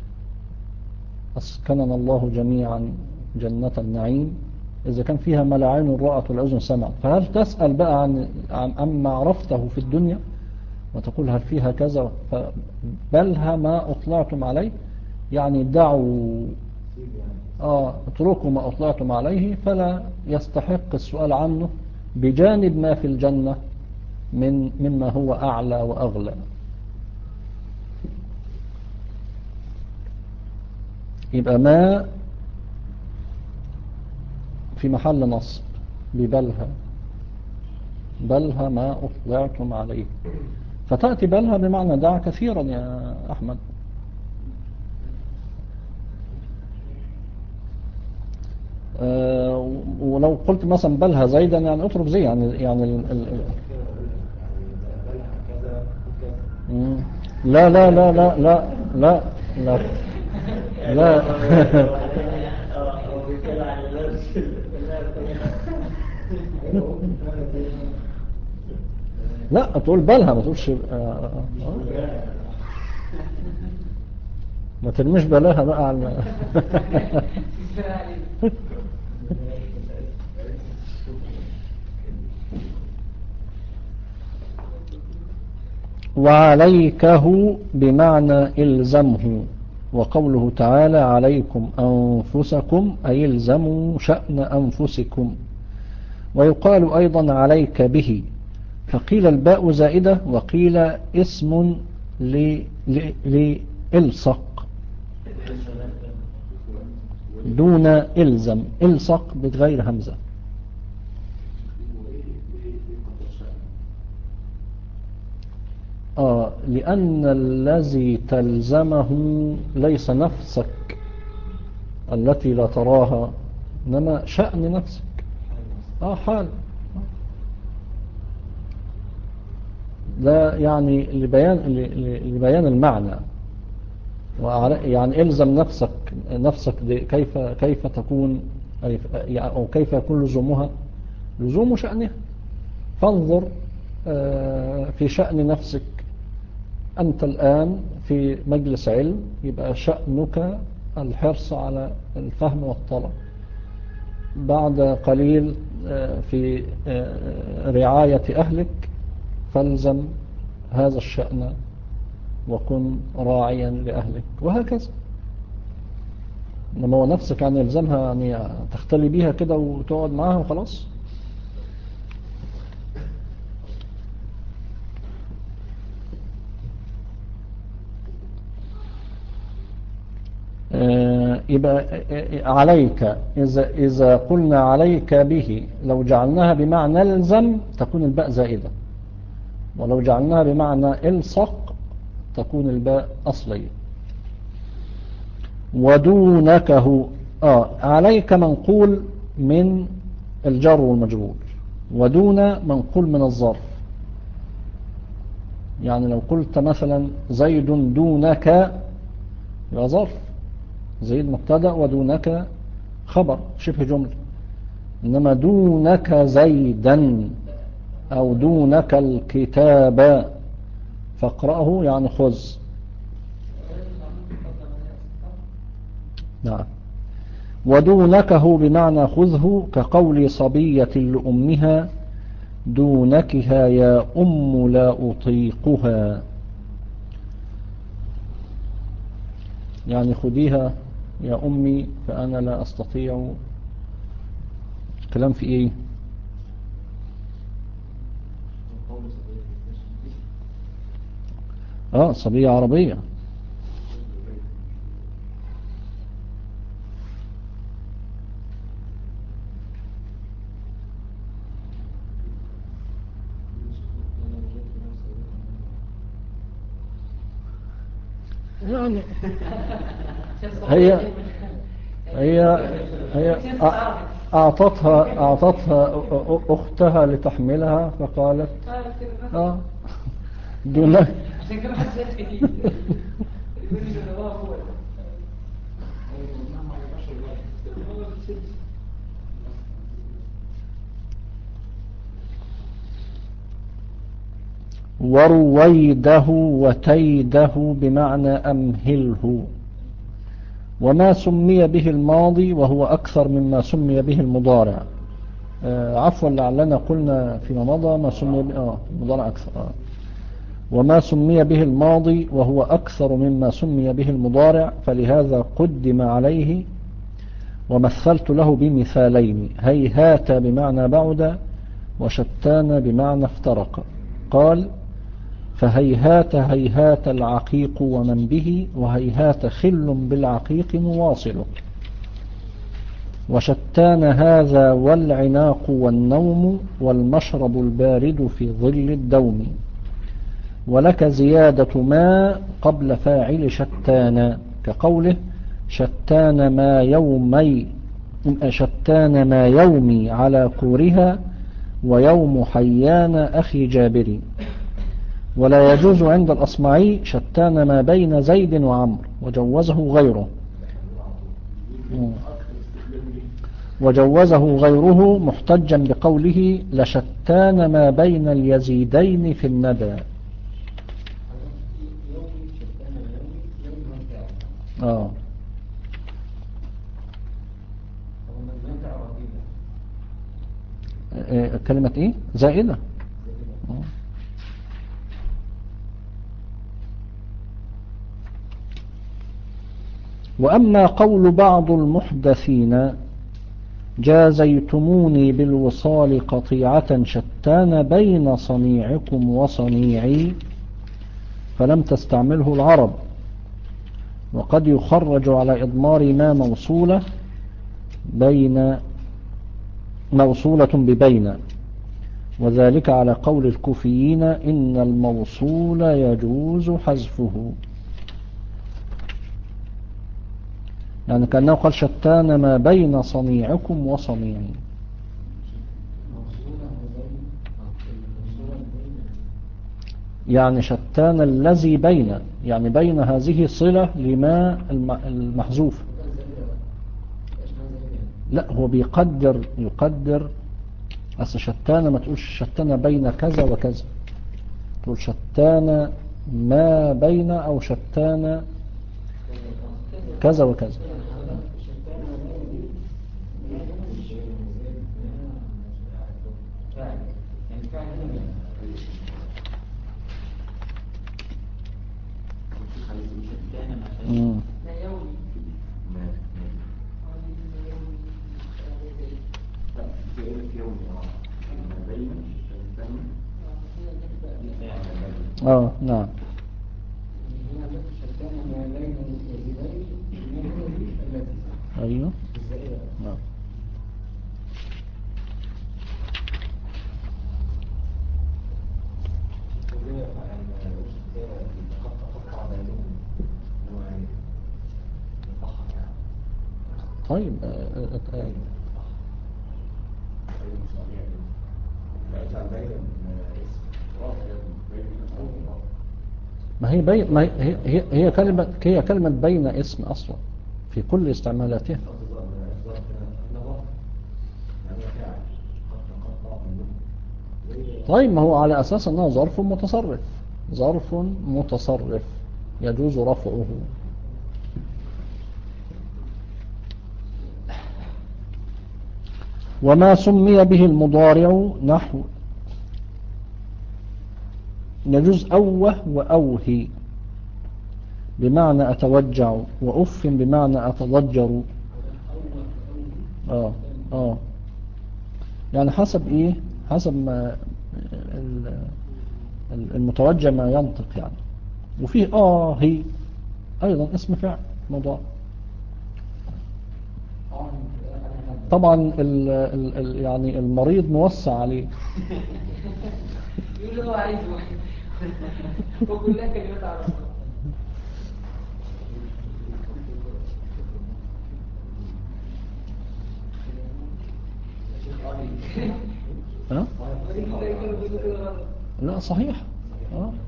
أسكننا الله جميعا جنة النعيم، إذا كان فيها ما لا عين رأت ولا أذن سمعت، فهل تسأل بقى عن عن عما عرفته في الدنيا وتقول هل فيها كذا؟ بلها ما أطلعتم عليه، يعني دعوا آه اتركوا ما أطلعتم عليه، فلا يستحق السؤال عنه بجانب ما في الجنة من مما هو أعلى وأغلى. يبقى ما في محل نصب ببلها، بلها ما أطلعتم عليه، فتأتي بلها بمعنى دع كثيرا يا أحمد. أه ولو قلت مثلا بلها زيدا يعني اترك زي يعني يعني ال ال ال لا لا لا لا لا لا لا لا لا تقول بلها ما تقولش آه آه آه. ما ترميش بلاها بقى على وعليكه بمعنى إلزمه، وقوله تعالى عليكم أنفسكم أي إلزموا شأن أنفسكم. ويقال أيضا عليك به، فقيل الباء زائدة وقيل اسم لإلصق دون إلزم، إلصق بغير همزة. آه لأن الذي تلزمه ليس نفسك التي لا تراها، إنما شأن نفسك. آه حال ده يعني لبيان لبيان المعنى. يعني إلزم نفسك نفسك كيف كيف تكون أو كيف يكون لزومها لزوم شأنها. فانظر في شأن نفسك أنت الآن في مجلس علم، يبقى شأنك الحرص على الفهم والطلب. بعد قليل في رعاية أهلك فالزم هذا الشأن وكن راعيا لأهلك، وهكذا. إنما هو نفسك يعني يلزمها يعني تختلي بيها كده وتقعد معاها وخلاص. يبقى عليك، إذا, إذا قلنا عليك به لو جعلناها بمعنى الزم تكون الباء زائدة، ولو جعلناها بمعنى الصق تكون الباء أصلية. ودونكه آه عليك منقول من الجر والمجرور، ودون منقول من الظرف. يعني لو قلت مثلا زيد دونك يبقى ظرف، زيد مبتدا ودونك خبر شبه جملة. إنما دونك زيدا أو دونك الكتاب فاقرأه يعني خذ. نعم. ودونكه بمعنى خذه، كقول صبية لأمها دونكها يا أم لا أطيقها، يعني خذيها يا أمي فأنا لا أستطيع. كلام في إيه؟ آه صبية عربية. يعني هي هي هي أعطتها أعطتها أختها لتحملها فقالت آه دون عشان كده حد شايف جديد يقول لي ده هو هو ورويده وتيده بمعنى أمهله. وما سمي به الماضي وهو أكثر مما سمي به المضارع. آه عفوا لعلنا قلنا فيما مضى ما سمي به آه المضارع أكثر آه. وما سمي به الماضي وهو أكثر مما سمي به المضارع فلهذا قدم عليه. ومثلت له بمثالين هيهات بمعنى بعد وشتان بمعنى افترق. قال فهيهات هيهات العقيق ومن به وهيهات خل بالعقيق مواصل. وشتان هذا والعناق والنوم والمشرب البارد في ظل الدوم. ولك زيادة ما قبل فاعل شتان كقوله شتان ما يومي شتان ما يومي على كورها ويوم حيان أخي جابر. ولا يجوز عند الأصمعي شتان ما بين زيد وعمر وجوزه غيره وجوزه غيره محتجا بقوله لشتان ما بين اليزيدين في الندى. آه. كلمة ايه زائدة. آه. وأما قول بعض المحدثين جازيتموني بالوصال قطيعة شتان بين صنيعكم وصنيعي فلم تستعمله العرب. وقد يخرج على إضمار ما موصولة بين موصولة ببين وذلك على قول الكوفيين إن الموصول يجوز حذفه. يعني كأنه قال شتان ما بين صنيعكم وصنيعي. يعني شتان الذي بين يعني بين هذه صلة لما المحذوف. لا هو بيقدر يقدر أصل شتان ما تقولش شتان بين كذا وكذا تقول شتان ما بين أو شتان كذا وكذا. مم. اه نعم. ايوه نعم. طيب آه آه آه. ما هي بي... ما هي هي هي كلمة هي كلمة بين اسم أصلا في كل استعمالاتها. طيب ما هو على أساس أنه ظرف متصرف ظرف متصرف يجوز رفعه. وما سمي به المضارع نحو يجوز أوه وأوهي بمعنى أتوجع وأف بمعنى أتضجر. آه آه يعني حسب إيه حسب ما المتوجع ما ينطق يعني. وفيه آه هي أيضا اسم فعل مضارع. طبعا ال ال ال يعني المريض موسع عليه يقول له هو عايزه وكلها كلمات عربية. ها؟ لا صحيح. آه. آه.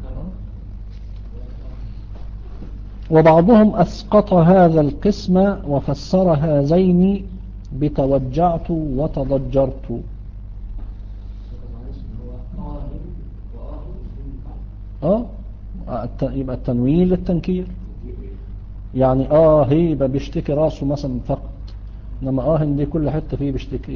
وبعضهم أسقط هذا القسم وفسر هذين بتوجعت وتضجرت. اه يبقى التنوين للتنكير، يعني اه هي يبقى بيشتكي راسه مثلا فقط، انما اه دي كل حته فيه بيشتكي.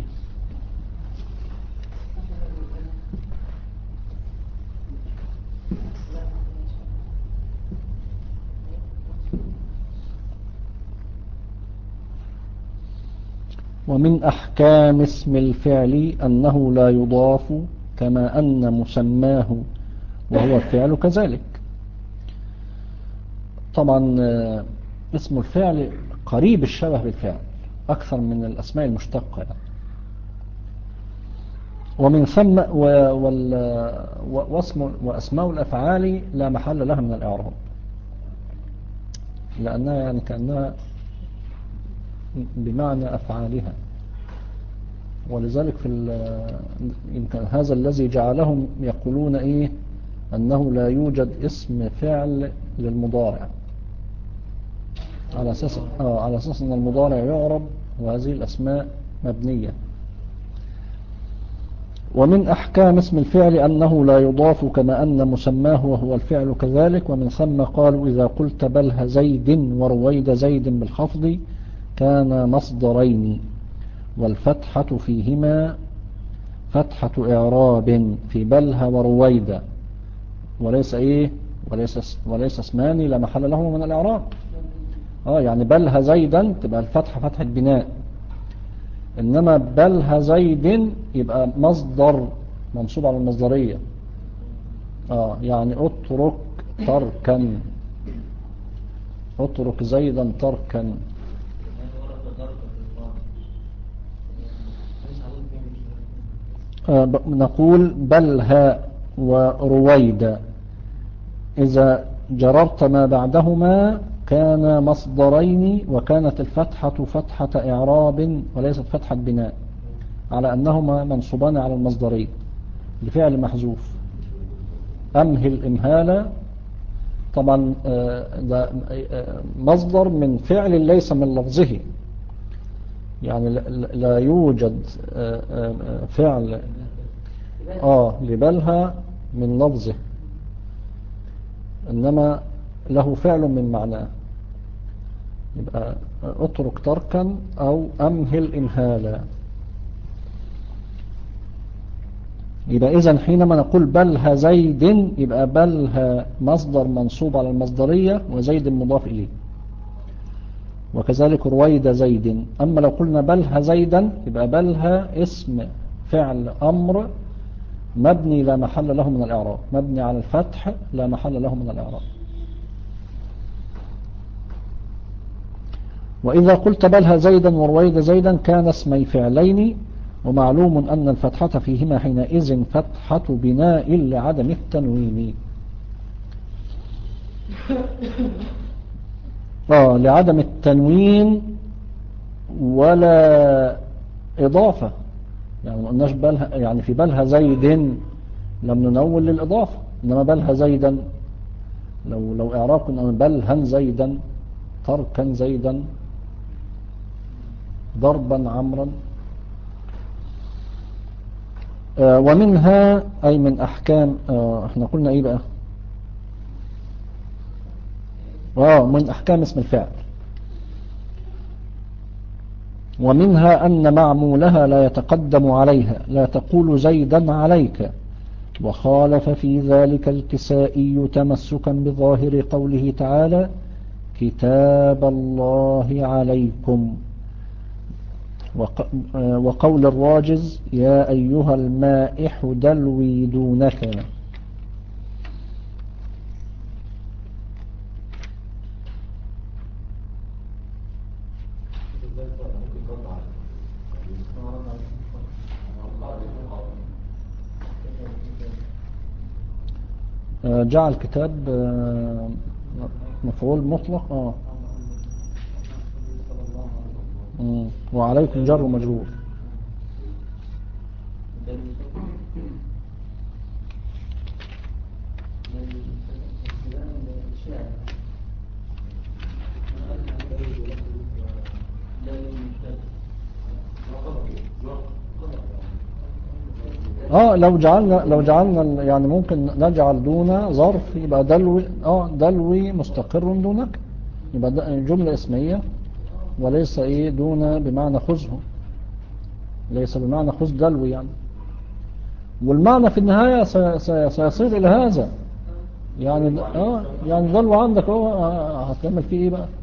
ومن أحكام اسم الفعل أنه لا يضاف كما أن مسماه وهو الفعل كذلك. طبعا اسم الفعل قريب الشبه بالفعل أكثر من الأسماء المشتقة يعني. ومن ثم واسم وأسماء الأفعال لا محل لها من الإعراب، لأنها يعني كأنها بمعنى أفعالها، ولذلك في يمكن هذا الذي جعلهم يقولون إيه أنه لا يوجد اسم فعل للمضارع، على أساس آه على أساس أن المضارع يعرب وهذه الأسماء مبنية. ومن أحكام اسم الفعل أنه لا يضاف كما أن مسماه وهو الفعل كذلك. ومن ثم قالوا إذا قلت بلها زيد ورويد زيد بالخفض كان مصدرين، والفتحة فيهما فتحة إعراب في بلها ورويد، وليس إيه وليس, وليس اسمان لا محل له من الإعراب. آه يعني بلها زيدا تبقى الفتحة فتحة بناء، إنما بلها زيد يبقى مصدر منصوب على المصدرية. آه يعني اترك تركا، اترك زيدا تركا. آه نقول بلها ورويد إذا جررت ما بعدهما كان مصدرين، وكانت الفتحة فتحة إعراب وليست فتحة بناء، على أنهما منصوبان على المصدرين لفعل محذوف. أمهل إمهالا طبعا ده مصدر من فعل ليس من لفظه، يعني لا يوجد فعل آه لبلها من لفظه، إنما له فعل من معناه. يبقى اترك تركا أو أمهل إمهالا. يبقى إذن حينما نقول بلها زيد يبقى بلها مصدر منصوب على المصدرية وزيد مضاف إليه، وكذلك رويد زيد. أما لو قلنا بلها زيدا يبقى بلها اسم فعل أمر مبني لا محل له من الإعراب، مبني على الفتح لا محل له من الإعراب. وإذا قلت بلها زيدا ورويد زيدا كان اسمي فعلين، ومعلوم أن الفتحة فيهما حينئذ فتحة بناء لعدم التنوين. آه لعدم التنوين ولا إضافة، يعني ما قلناش بلها، يعني في بلها زيد لم ننول للإضافة، إنما بلها زيدا لو لو إعراب كنا بلها زيدا تركا زيدا ضربا عمرا. آه ومنها أي من أحكام آه احنا قلنا إيه بقى آه من أحكام اسم الفعل. ومنها أن معمولها لا يتقدم عليها، لا تقول زيدا عليك. وخالف في ذلك الكسائي تمسكا بظاهر قوله تعالى كتاب الله عليكم، وقول الراجز يا أيها المائح دلوي دونك. جعل كتاب مفعول مطلق اه وعليكم جر ومجرور. ده المستقبل. ده الشاعر. ده المبتدأ. اه لو جعلنا لو جعلنا يعني ممكن نجعل دون ظرف يبقى دلوي اه دلوي مستقر دونك، يبقى ده جملة اسمية وليس ايه دون بمعنى خذه، ليس بمعنى خذ دلوي يعني. والمعنى في النهاية سي- سي- سيصير إلى هذا يعني اه يعني دلو عندك هو آه، هتعمل فيه ايه بقى.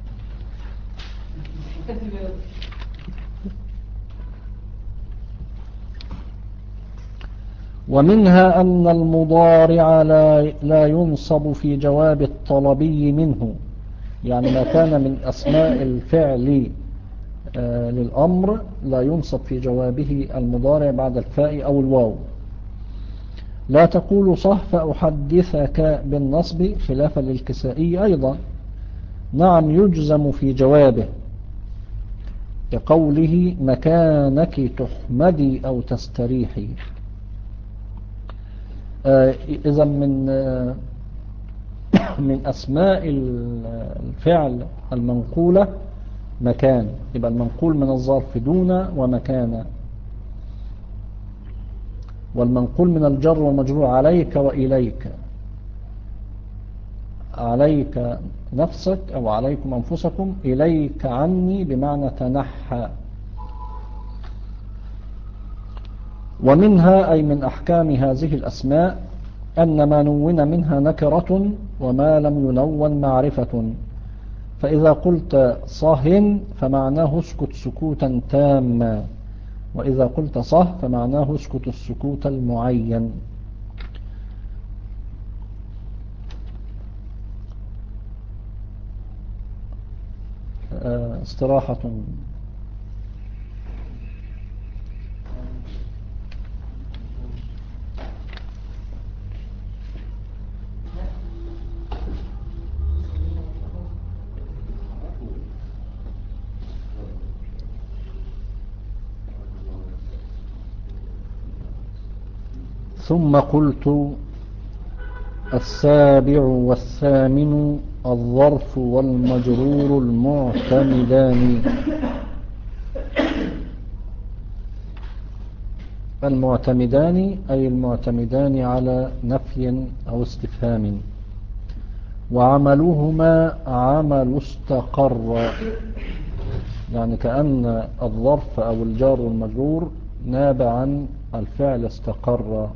ومنها أن المضارع لا لا ينصب في جواب الطلبي منه، يعني ما كان من أسماء الفعل آه للأمر لا ينصب في جوابه المضارع بعد الفاء أو الواو. لا تقول صح فأحدثك بالنصب خلافا للكسائي أيضا. نعم يجزم في جوابه كقوله مكانك تحمدي أو تستريحي. آه إذا من آه من أسماء الفعل المنقولة مكان، يبقى المنقول من الظرف دون ومكان. والمنقول من الجر والمجرور عليك وإليك، عليك نفسك أو عليكم أنفسكم، إليك عني بمعنى تنحى. ومنها أي من أحكام هذه الأسماء أن ما نون منها نكرة وما لم ينون معرفة. فإذا قلت صه فمعناه اسكت سكوتا تاما، وإذا قلت صه فمعناه اسكت السكوت المعين. استراحة. ثم قلت السابع والثامن الظرف والمجرور المعتمدان. المعتمدان أي المعتمدان على نفي أو استفهام. وعملهما عمل استقر، يعني كأن الظرف أو الجار والمجرور ناب عن الفعل استقر.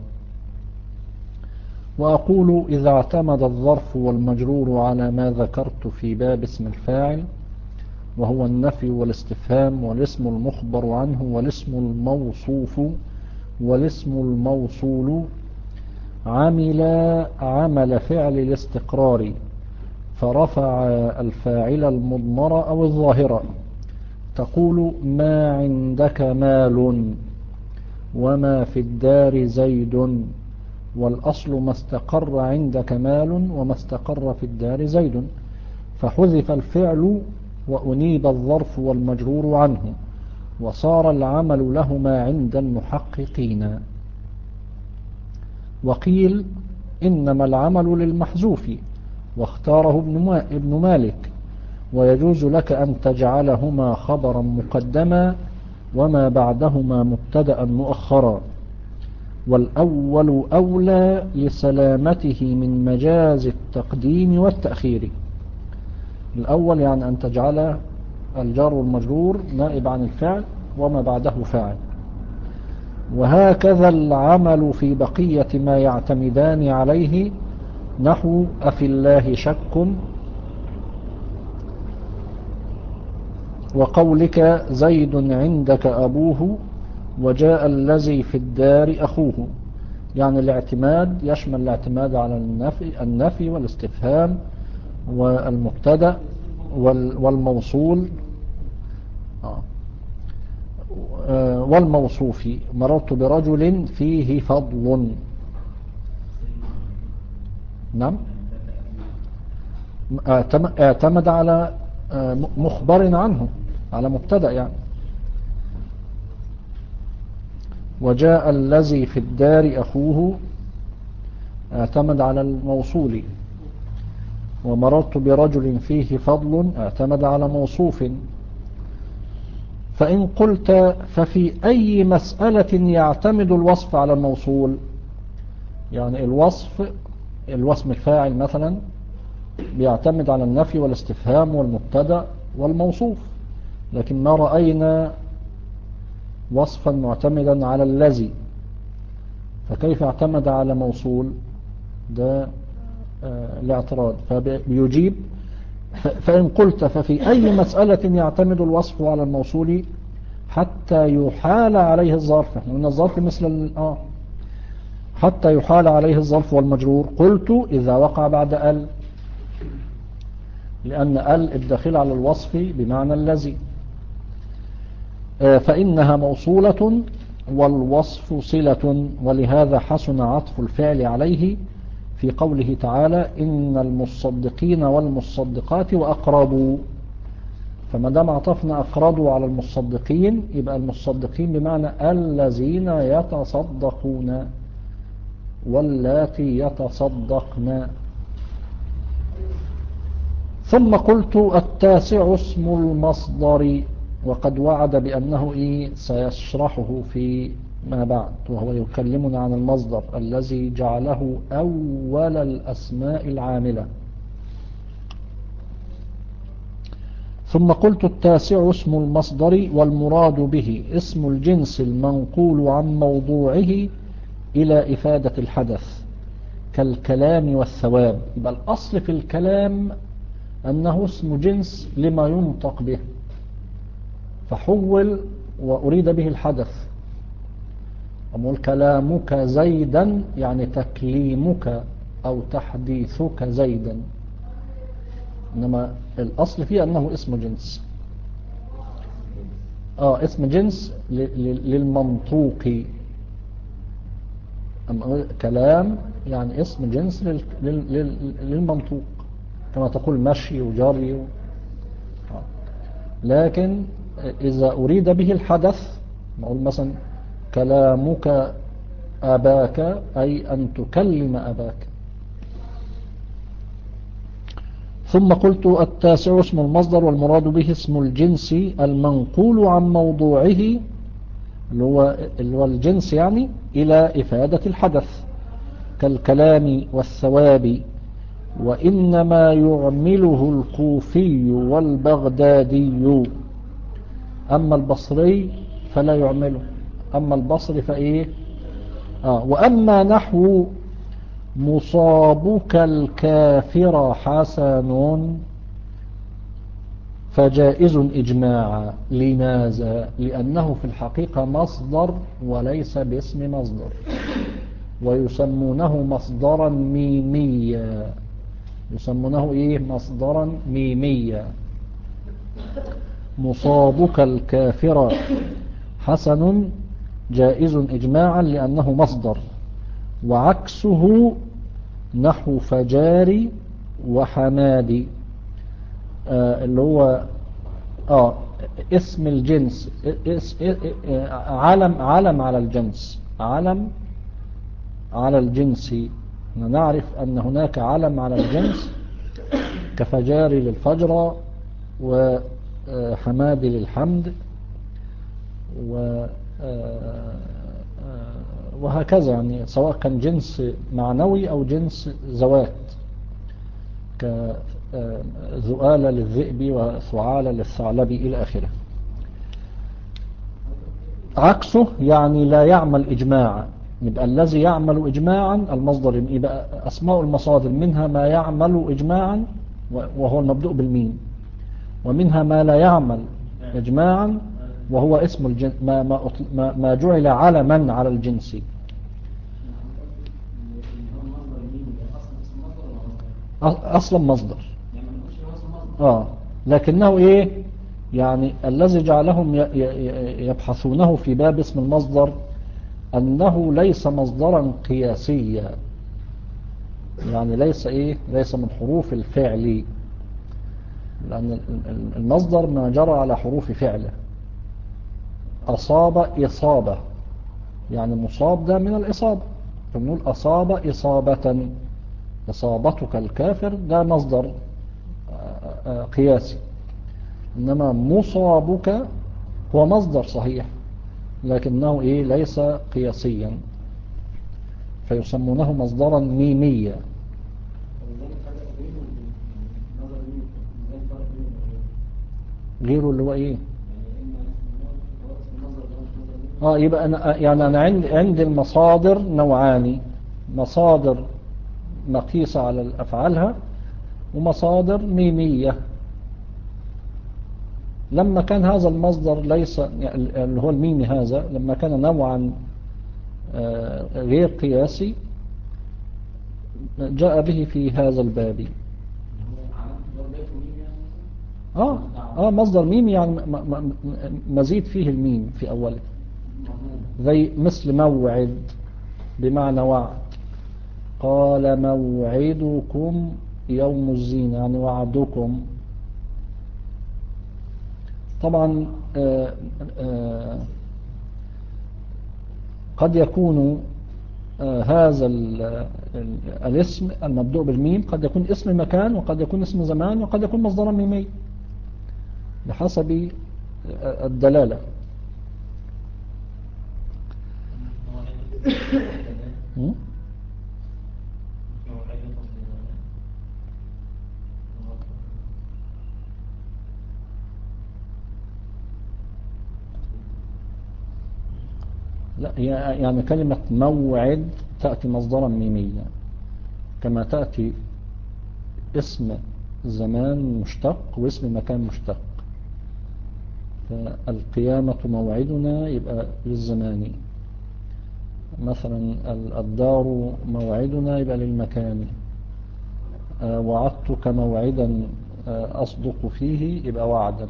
وأقول إذا اعتمد الظرف والمجرور على ما ذكرت في باب اسم الفاعل، وهو النفي والاستفهام والاسم المخبر عنه والاسم الموصوف والاسم الموصول، عمل عمل فعل الاستقرار فرفع الفاعل المضمر أو الظاهرة. تقول ما عندك مال وما في الدار زيد، والأصل ما استقر عندك مال وما استقر في الدار زيد، فحذف الفعل وأنيب الظرف والمجرور عنه وصار العمل لهما عند المحققين. وقيل إنما العمل للمحذوف، واختاره ابن مالك، ويجوز لك أن تجعلهما خبرا مقدما وما بعدهما مبتدأ مؤخرا، والأول أولى لسلامته من مجاز التقديم والتأخير. الأول يعني أن تجعل الجار والمجرور نائب عن الفعل وما بعده فاعل. وهكذا العمل في بقية ما يعتمدان عليه، نحو أفي الله شك، وقولك زيد عندك أبوه وجاء الذي في الدار أخوه. يعني الاعتماد يشمل الاعتماد على النفي, النفي والاستفهام والمبتدأ والموصول والموصوف. مررت برجل فيه فضل. نعم اعتمد على مخبر عنه، على مبتدأ يعني. وجاء الذي في الدار أخوه اعتمد على الموصول. ومررت برجل فيه فضل اعتمد على موصوف. فإن قلت ففي أي مسألة يعتمد الوصف على الموصول؟ يعني الوصف الوصف الفاعل مثلا بيعتمد على النفي والاستفهام والمبتدأ والموصوف، لكن ما رأينا وصفا معتمدا على الذي، فكيف اعتمد على موصول؟ ده آه الاعتراض. فبيجيب فإن قلت ففي أي مسألة يعتمد الوصف على الموصول حتى يحال عليه الظرف. احنا قلنا الظرف مثل آه حتى يحال عليه الظرف والمجرور. قلت إذا وقع بعد ال، لأن ال الداخل على الوصف بمعنى الذي. آه فإنها موصولة والوصف صلة، ولهذا حسن عطف الفعل عليه في قوله تعالى إن المصدقين والمصدقات وأقربوا. فما دام عطفنا أقربوا على المصدقين يبقى المصدقين بمعنى الذين يتصدقون واللاتي يتصدقن. ثم قلت التاسع اسم المصدر، وقد وعد بأنه إيه سيشرحه في ما بعد، وهو يكلمنا عن المصدر الذي جعله أول الأسماء العاملة. ثم قلت التاسع اسم المصدر، والمراد به اسم الجنس المنقول عن موضوعه إلى إفادة الحدث كالكلام والثواب. يبقى الأصل في الكلام أنه اسم جنس لما ينطق به، فحول وأريد به الحدث. أقول كلامك زيدا يعني تكليمك أو تحديثك زيدا، إنما الأصل فيه أنه اسم جنس. آه اسم جنس للمنطوق. أما كلام يعني اسم جنس للمنطوق، كما تقول مشي وجري و... لكن إذا أريد به الحدث نقول مثلا كلامك أباك أي أن تكلم أباك. ثم قلت التاسع اسم المصدر، والمراد به اسم الجنس المنقول عن موضوعه اللي هو, اللي هو الجنس يعني إلى إفادة الحدث كالكلام والثواب. وإنما يعمله الكوفي والبغدادي، أما البصري فلا يعمله. أما البصري فإيه آه وأما نحو مصابك الكافر حسن فجائز إجماعا. لماذا؟ لأنه في الحقيقة مصدر وليس باسم مصدر، ويسمونه مصدرا ميميا. يسمونه إيه؟ مصدرا ميميا. مصابك الكافر حسن جائز إجماعا لأنه مصدر، وعكسه نحو فجاري وحمادي آه اللي هو آه اسم الجنس اس علم علم على الجنس علم على الجنس. نعرف أن هناك علم على الجنس كفجاري للفجر وحمادي للحمد وهكذا، يعني سواء كان جنس معنوي أو جنس ذوات كذؤالة للذئب وثعالة للثعلب إلى آخره. عكسه يعني لا يعمل إجماعا. يبقى الذي يعمل إجماعا المصدر. يبقى أسماء المصادر منها ما يعمل إجماعا وهو المبدوء بالميم، ومنها ما لا يعمل إجماعا وهو اسم الجنس ما, ما, ما جعل علما على الجنس. أصلا مصدر آه لكنه إيه يعني الذي جعلهم يبحثونه في باب اسم المصدر أنه ليس مصدرا قياسيا، يعني ليس إيه ليس من حروف الفعل، لأن المصدر ما جرى على حروف فعله. أصاب إصابة يعني مصاب ده من الإصابة، فبنقول أصاب إصابة، إصابتك الكافر ده مصدر قياسي، إنما مصابك هو مصدر صحيح لكنه إيه ليس قياسيا، فيسمونه مصدرا ميميا. غيره اللي هو إيه؟ آه يبقى أنا يعني أنا عند عند المصادر نوعان، مصادر مقيسة على أفعالها ومصادر ميمية. لما كان هذا المصدر ليس يعني اللي هو الميمي هذا لما كان نوعا غير قياسي جاء به في هذا الباب. آه آه مصدر ميمي يعني مزيد فيه الميم في أوله، زي مثل موعد بمعنى وعد، قال موعدكم يوم الزينة يعني وعدكم. طبعا آآ آآ قد يكون هذا الاسم المبدوء بالميم قد يكون اسم مكان وقد يكون اسم زمان وقد يكون مصدرا ميمي بحسب الدلالة. لا يعني كلمة موعد تأتي مصدرا ميميا كما تأتي اسم زمان مشتق واسم مكان مشتق. فالقيامة موعدنا يبقى للزمان، مثلا الدار موعدنا يبقى للمكان، وعدتك موعدا أصدق فيه يبقى وعدا.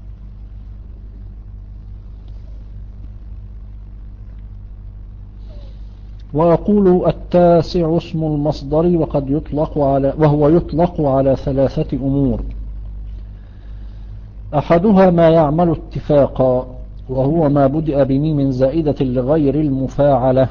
ويقول التاسع اسم المصدر وقد يطلق على وهو يطلق على ثلاثة أمور: أحدها ما يعمل اتفاقا وهو ما بدأ بميم زائدة لغير المفاعلة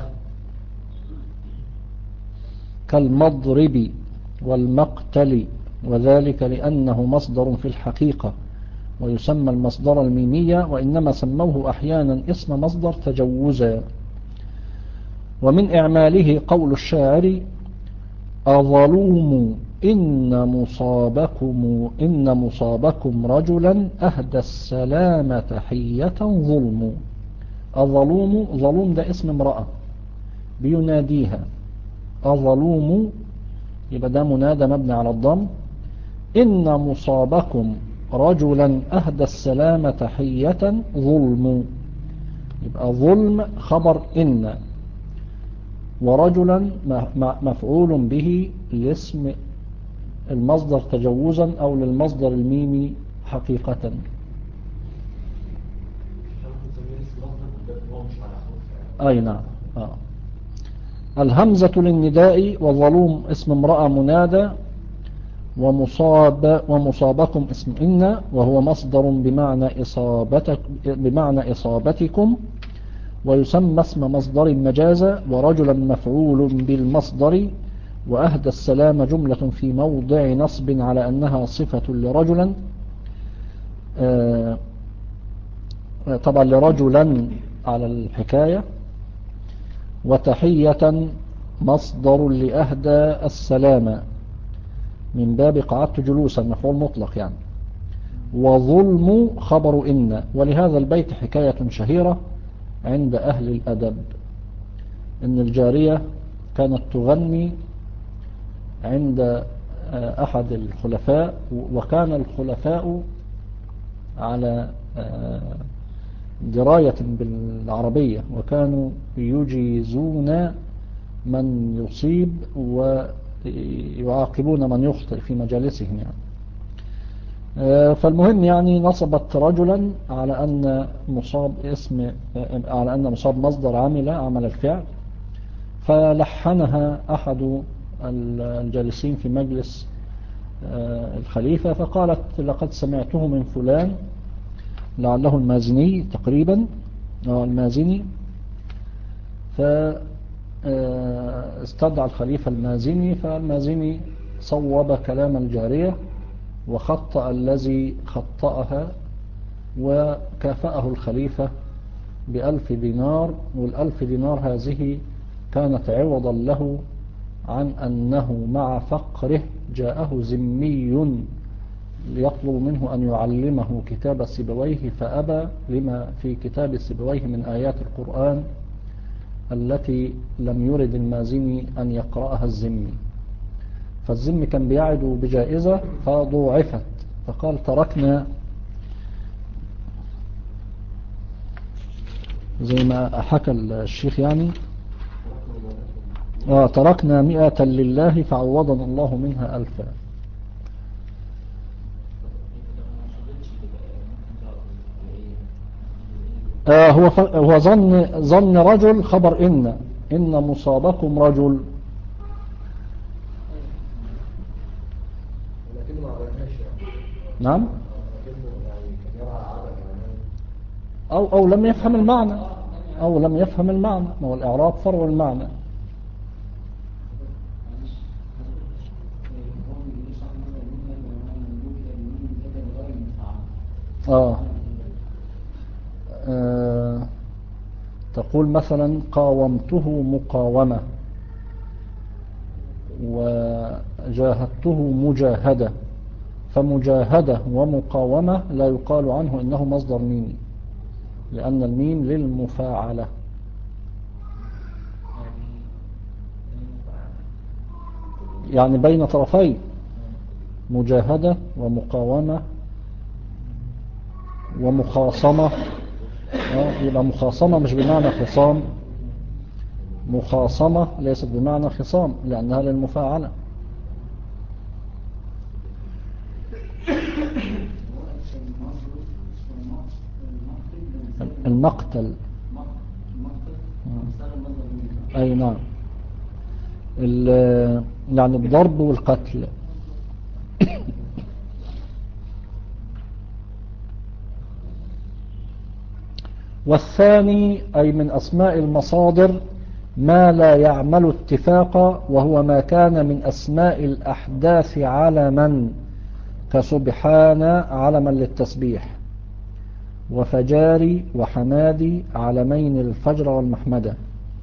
كالمضرب والمقتل، وذلك لأنه مصدر في الحقيقة ويسمى المصدر الميمية، وإنما سموه أحيانا اسم مصدر تجوزا. ومن إعماله قول الشاعر: أظلوم إن مصابكم إن مصابكم رجلا أهدى السلامة حية ظلم. أظلوم، ظلوم ده اسم امرأة بيناديها، أظلوم يبقى ده منادى مبني على الضم. إن مصابكم رجلا أهدى السلامة حية ظلم، يبقى ظلم خبر إن، ورجلا مفعول به لاسم المصدر تجوزا أو للمصدر الميمي حقيقة. أي نعم. آه. الهمزة للنداء، وظلوم اسم امرأة منادى، ومصاب ومصابكم اسم إن وهو مصدر بمعنى إصابتك بمعنى إصابتكم، ويسمى اسم مصدر مجازا، ورجلا مفعول بالمصدر، وأهدى السلام جملة في موضع نصب على أنها صفة لرجلا، آه طبعا لرجلا على الحكاية، وتحية مصدر لأهدى السلام من باب قعدت جلوسا مفعول مطلق يعني. وظلم خبر إن. ولهذا البيت حكاية شهيرة عند أهل الأدب، إن الجارية كانت تغني عند أحد الخلفاء، وكان الخلفاء على دراية بالعربية وكانوا يجيزون من يصيب ويعاقبون من يخطئ في مجالسهم يعني. فالمهم يعني نصبت رجلا على أن مصاب اسم على أن مصاب مصدر عمل عمل الفعل، فلحنها أحد الجالسين في مجلس الخليفة فقالت: لقد سمعته من فلان، لعله المازني تقريبا، المازني، فاستدعى الخليفة المازني، فالمازني صوب كلام الجارية وخطأ الذي خطأها، وكافأه الخليفة بألف دينار، والألف دينار هذه كانت عوضا له عن أنه مع فقره جاءه ذمي ليطلب منه أن يعلمه كتاب سيبويه، فأبى لما في كتاب سيبويه من آيات القرآن التي لم يرد المازني أن يقرأها الذمي. فالذمي كان بيعد بجائزة فضوعفت، فقال تركنا، زي ما حكى الشيخ يعني، آه تركنا مئة لله فعوضنا الله منها ألفا. آه هو ف... هو ظن ظن رجل خبر إن إن مصابكم رجل، نعم، أو أو لم يفهم المعنى، أو لم يفهم المعنى، ما هو الإعراب فرع المعنى. آه. آه تقول مثلا قاومته مقاومة، وجاهدته مجاهدة، فمجاهدة ومقاومة لا يقال عنه إنه مصدر ميمي، لأن الميم للمفاعلة. يعني بين طرفي مجاهدة ومقاومة ومخاصمة. يبقى مخاصمة مش بمعنى خصام، مخاصمة ليست بمعنى خصام لأنها للمفاعلة. المقتل، أي نعم، يعني الضرب والقتل. والثاني أي من أسماء المصادر ما لا يعمل اتفاقا، وهو ما كان من أسماء الأحداث علما، كسبحان علما للتسبيح، وفجاري وحمادي علمين للفجر والمحمدة.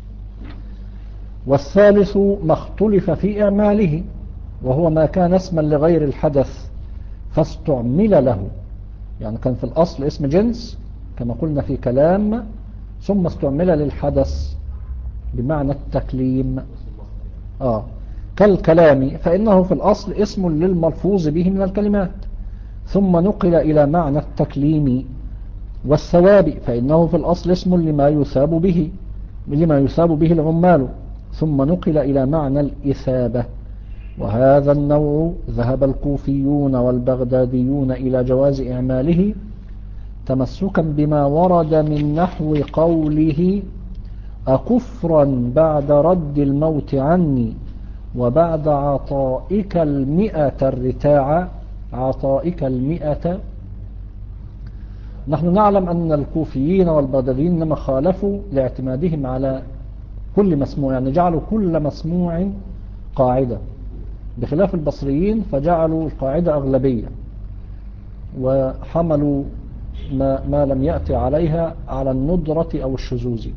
والثالث ما اختلف في إعماله، وهو ما كان اسما لغير الحدث فاستعمل له، يعني كان في الأصل اسم جنس كما قلنا في كلام، ثم استعمل للحدث بمعنى التكليم. آه كالكلام فإنه في الأصل اسم للملفوظ به من الكلمات، ثم نقل إلى معنى التكليم. والثواب فإنه في الأصل اسم لما يثاب به لما يثاب به العمال، ثم نقل إلى معنى الإثابة. وهذا النوع ذهب الكوفيون والبغداديون إلى جواز إعماله تمسكا بما ورد من نحو قوله أكفرا بعد رد الموت عني وبعد عطائك المئة الرتاع. عطائك المئة، نحن نعلم أن الكوفيين والبغداديين لما خالفوا لاعتمادهم على كل مسموع، يعني جعلوا كل مسموع قاعدة، بخلاف البصريين فجعلوا القاعدة أغلبية، وحملوا ما, ما لم يأتي عليها على الندرة أو الشذوذ.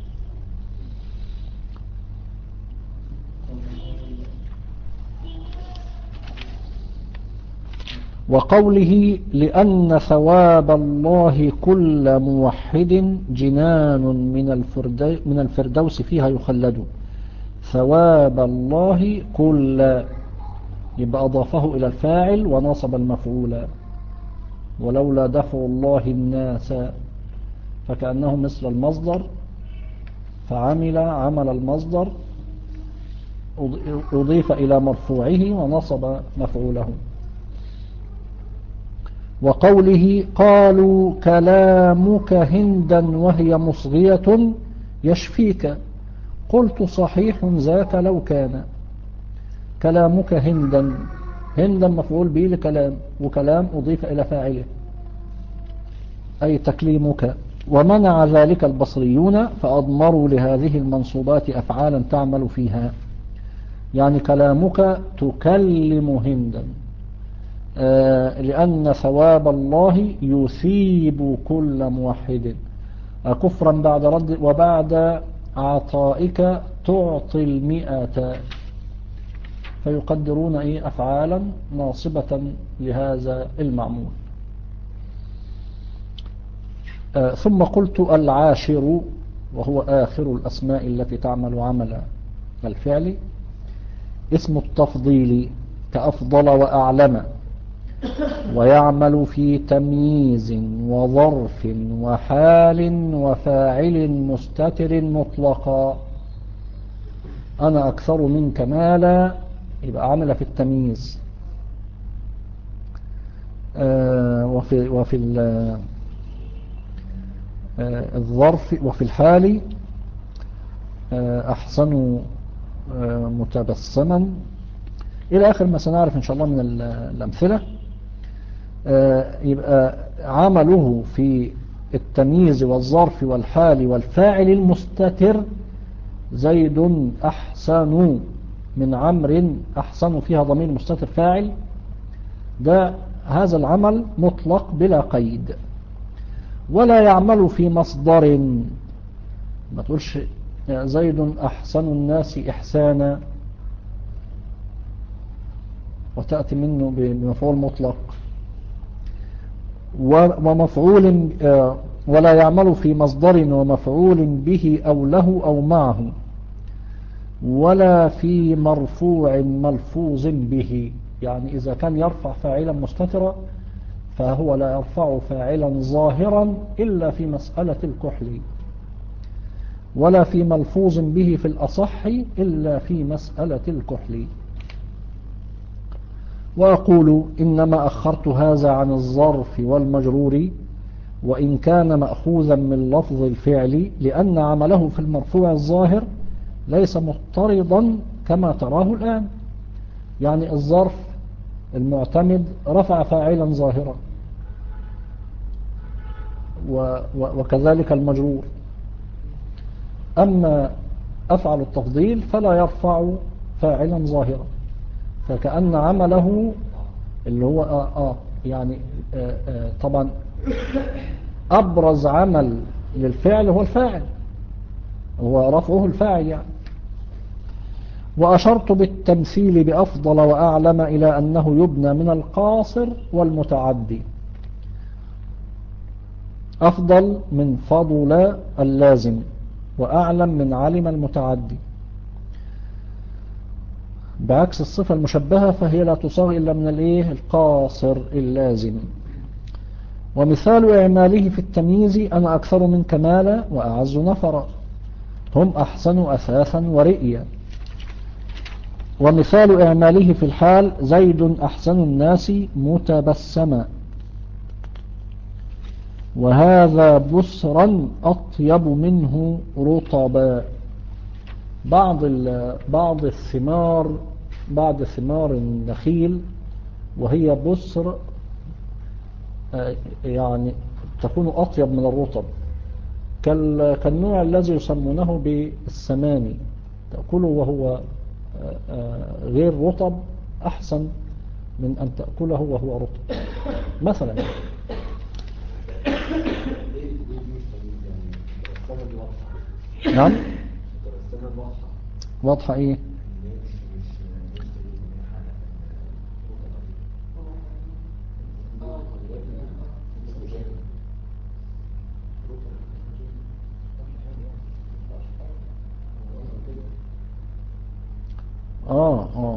وقوله لأن ثواب الله كل موحد جنان من من الفردوس فيها يخلد. ثواب الله كل، يبقى أضافه إلى الفاعل ونصب المفعول. ولولا دفع الله الناس فكأنه مثل المصدر، فعمل عمل المصدر أضيف إلى مرفوعه ونصب مفعوله. وقوله قالوا كلامك هندا وهي مصغية يشفيك، قلت صحيح ذاك لو كان. كلامك هندا، هندا مفعول به لكلام، وكلام أضيف إلى فاعله أي تكليمك. ومنع ذلك البصريون فأضمروا لهذه المنصوبات أفعالا تعمل فيها. يعني كلامك تكلم هندا، آه لأن ثواب الله يثيب كل موحد، كفرا بعد رد وبعد عطائك تعطي المئة، فيقدرون إيه أفعالا ناصبة لهذا المعمول. آه ثم قلت العاشر وهو آخر الأسماء التي تعمل عمل الفعل اسم التفضيل كأفضل وأعلم، ويعمل في تمييز وظرف وحال وفاعل مستتر مطلقا. أنا أكثر منك مالا، يبقى عمل في التمييز. آه وفي, وفي آه الظرف وفي الحال آه أحسن آه متبسما إلى آخر ما سنعرف إن شاء الله من الأمثلة. آه يبقى عمله في التمييز والظرف والحال والفاعل المستتر، زيد أحسن من عمرو، أحسن فيها ضمير مستتر فاعل، ده هذا العمل مطلق بلا قيد. ولا يعمل في مصدر، ما تقولش زيد أحسن الناس إحسانا وتأتي منه بمفعول مطلق. ومفعول ولا يعمل في مصدر ومفعول به أو له أو معه، ولا في مرفوع ملفوظ به. يعني إذا كان يرفع فاعلا مستترا فهو لا يرفع فاعلا ظاهرا إلا في مسألة الكحل، ولا في ملفوظ به في الأصح إلا في مسألة الكحل. وأقول إنما أخرت هذا عن الظرف والمجرور وإن كان مأخوذا من لفظ الفعل، لأن عمله في المرفوع الظاهر ليس مضطردا كما تراه الآن. يعني الظرف المعتمد رفع فاعلا ظاهرا، وكذلك المجرور. أما أفعل التفضيل فلا يرفع فاعلا ظاهرا، فكأن عمله اللي هو آه آه يعني آه آه طبعا أبرز عمل للفعل هو الفاعل، هو رفعه الفاعل يعني. وأشرت بالتمثيل بأفضل وأعلم إلى أنه يبنى من القاصر والمتعدي. أفضل من فضل اللازم، وأعلم من علم المتعدي، بعكس الصفة المشبهة فهي لا تصاغ إلا من الإيه القاصر اللازم. ومثال إعماله في التمييز أنا أكثر من كمالا وأعز نفرا، هم أحسن أثاثا ورئيا. ومثال إعماله في الحال زيد أحسن الناس متبسما، وهذا بسرا أطيب منه رطبا. بعض بعض الثمار بعض ثمار النخيل وهي بسر يعني تكون أطيب من الرطب، كالنوع الذي يسمونه بالسماني، تأكله وهو غير رطب أحسن من أن تأكله وهو رطب مثلا. نعم واضحة ايه؟ آه آه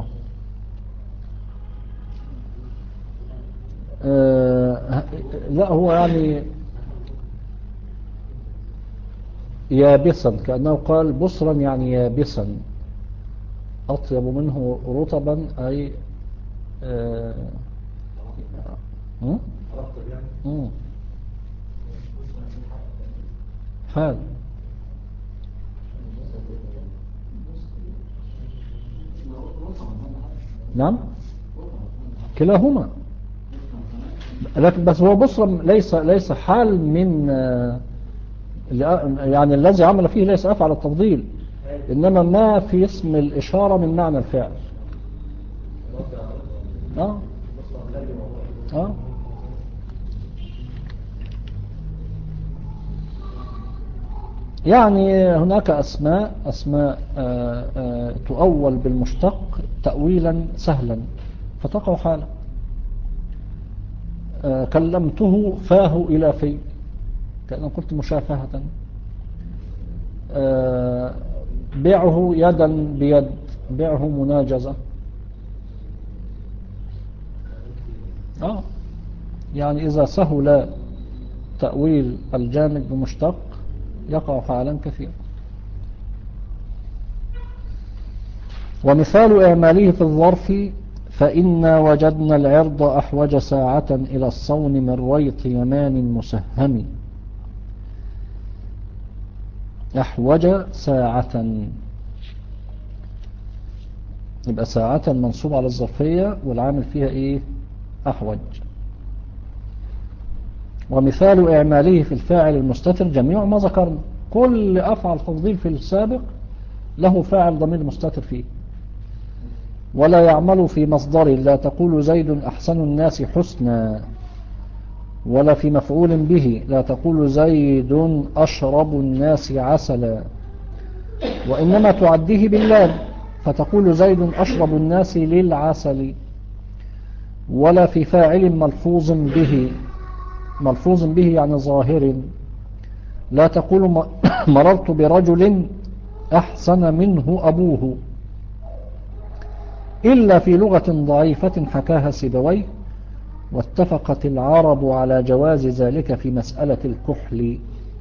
آه لا هو يعني يابسا، كأنه قال بصرا يعني يابسا، أطيب منه رطبا أي آه آه حال. نعم كلاهما، لكن بس هو بصرا ليس ليس حال من يعني الذي عمل فيه ليس أفعل التفضيل، إنما ما في اسم الإشارة من معنى الفعل. آه. آه. يعني هناك أسماء أسماء آآ آآ تؤول بالمشتق تأويلا سهلا فتقع حالا. كلمته فاه إلى في، كأنه قلت مشافهة. بيعه يدا بيد، بيعه مناجزة. آه. يعني إذا سهل تأويل الجامد بمشتق يقع حالا كثيرا. ومثال إعماله في الظرف: فإنا وجدنا العرض أحوج ساعة إلى الصون من ريط يمان مسهم. أحوج ساعة، يبقى ساعة منصوب على الظرفية والعامل فيها إيه؟ أحوج. ومثال إعماله في الفاعل المستتر جميع ما ذكرنا، كل أفعل تفضيل في السابق له فاعل ضمير مستتر فيه. ولا يعمل في مصدر: لا تقول زيد أحسن الناس حسنا. ولا في مفعول به: لا تقول زيد أشرب الناس عسلا. وإنما تعديه باللام فتقول زيد أشرب الناس للعسل. ولا في فاعل ملفوظ به، ملفوظ به يعني ظاهر: لا تقول مررت برجل أحسن منه أبوه. إلا في لغة ضعيفة حكاها سيبويه، واتفقت العرب على جواز ذلك في مسألة الكحل.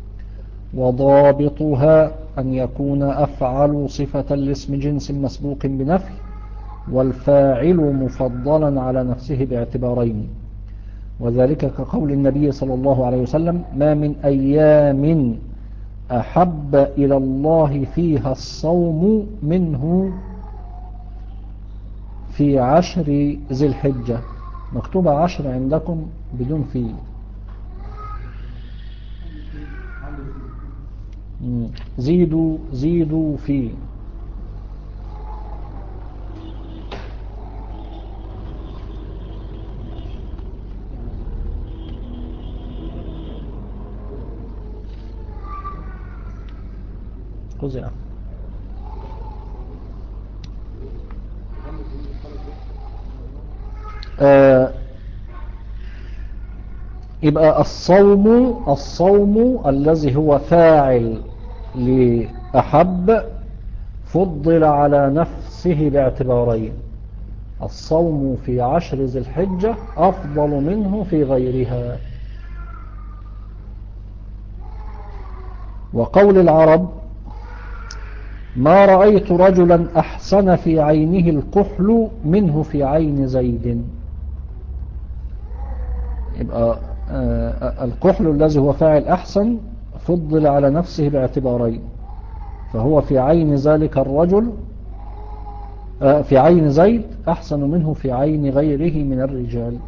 وضابطها أن يكون أفعل صفة لاسم جنس مسبوق بنفي، والفاعل مفضلا على نفسه باعتبارين. وذلك كقول النبي صلى الله عليه وسلم: ما من أيام أحب إلى الله فيها الصوم منه في عشر ذي الحجة. مكتوبة عشر عندكم بدون في. زيدوا زيدوا في. قزع. آه يبقى الصوم الصوم الذي هو فاعل لأحب فضل على نفسه باعتبارين: الصوم في عشر ذي الحجة أفضل منه في غيرها. وقول العرب: ما رأيت رجلا أحسن في عينه الكحل منه في عين زيد. يبقى آه الكحل الذي هو فاعل أحسن فضل على نفسه باعتبارين: فهو في عين ذلك الرجل آه في عين زيد أحسن منه في عين غيره من الرجال.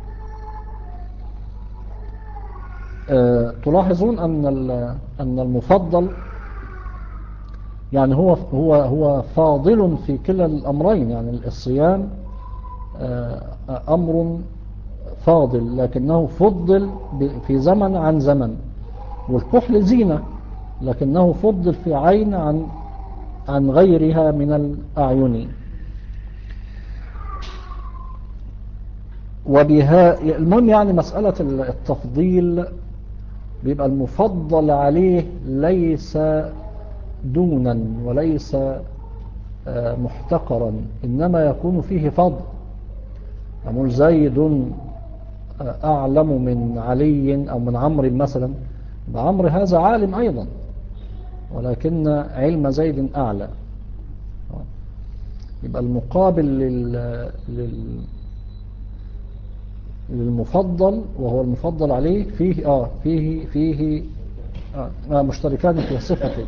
آه تلاحظون أن أن المفضل يعني هو هو هو فاضل في كلا الأمرين. يعني الصيام أمر فاضل لكنه فضل في زمن عن زمن، والكحل زينة لكنه فضل في عين عن عن غيرها من الأعين. وبها المهم يعني مسألة التفضيل بيبقى المفضل عليه ليس دونا وليس محتقرا، إنما يكون فيه فضل. أقول زيد أعلم من علي أو من عمرو مثلا، عمرو هذا عالم أيضا ولكن علم زيد أعلى. يبقى المقابل لل... لل... للمفضل وهو المفضل عليه فيه آه فيه فيه آه مشتركان في صفته.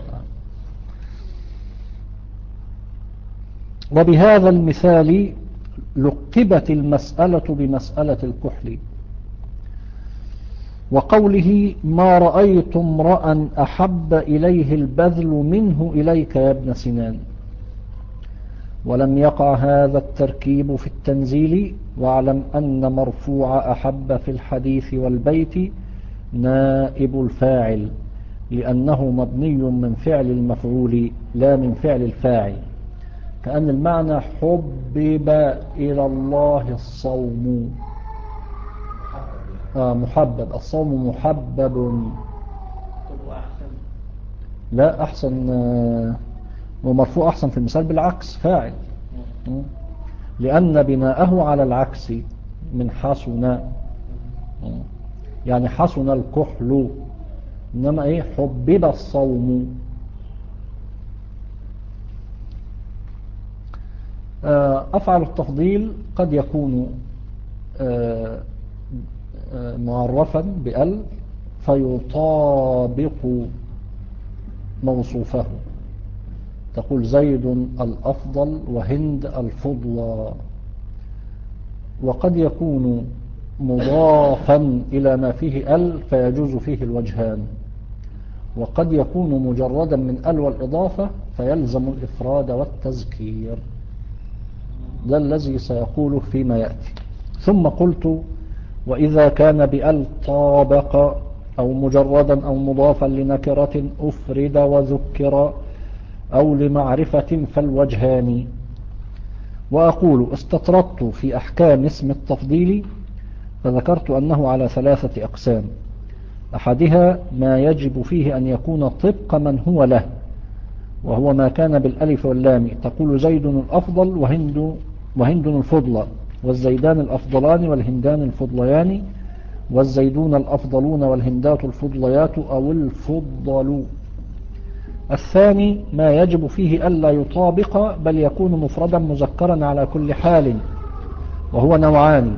وبهذا المثال لقبت المسألة بمسألة الكحل. وقوله ما رأيت امرأ أحب إليه البذل منه إليك يا ابن سنان. ولم يقع هذا التركيب في التنزيل، واعلم أن مرفوع أحب في الحديث والبيت نائب الفاعل، لأنه مبني من فعل المفعول لا من فعل الفاعل، كأن المعنى حبب إلى الله الصوم. آه محبب، الصوم محبب. طب أحسن. لا أحسن، آه ومرفوع أحسن في المثال بالعكس فاعل، لأن بناءه على العكس من حسن، يعني حسن الكحل، إنما إيه حبب الصوم. أفعل التفضيل قد يكون معرفا بأل فيطابق موصوفه، تقول زيد الأفضل وهند الفضلى. وقد يكون مضافا إلى ما فيه ال فيجوز فيه الوجهان، وقد يكون مجردا من ال والإضافة فيلزم الإفراد والتذكير. ده الذي سيقوله فيما يأتي. ثم قلت وإذا كان بأل طابق أو مجردا أو مضافا لنكرة أفرد وذكر أو لمعرفة فالوجهان. وأقول استطردت في أحكام اسم التفضيل فذكرت أنه على ثلاثة أقسام. أحدها ما يجب فيه أن يكون طبق من هو له، وهو ما كان بالألف واللام، تقول زيد الأفضل وهند, وهند الفضلى، والزيدان الأفضلان والهندان الفضليان، والزيدون الأفضلون والهندات الفضليات أو الفضل. الثاني ما يجب فيه ألا يطابق بل يكون مفردا مذكرا على كل حال، وهو نوعان.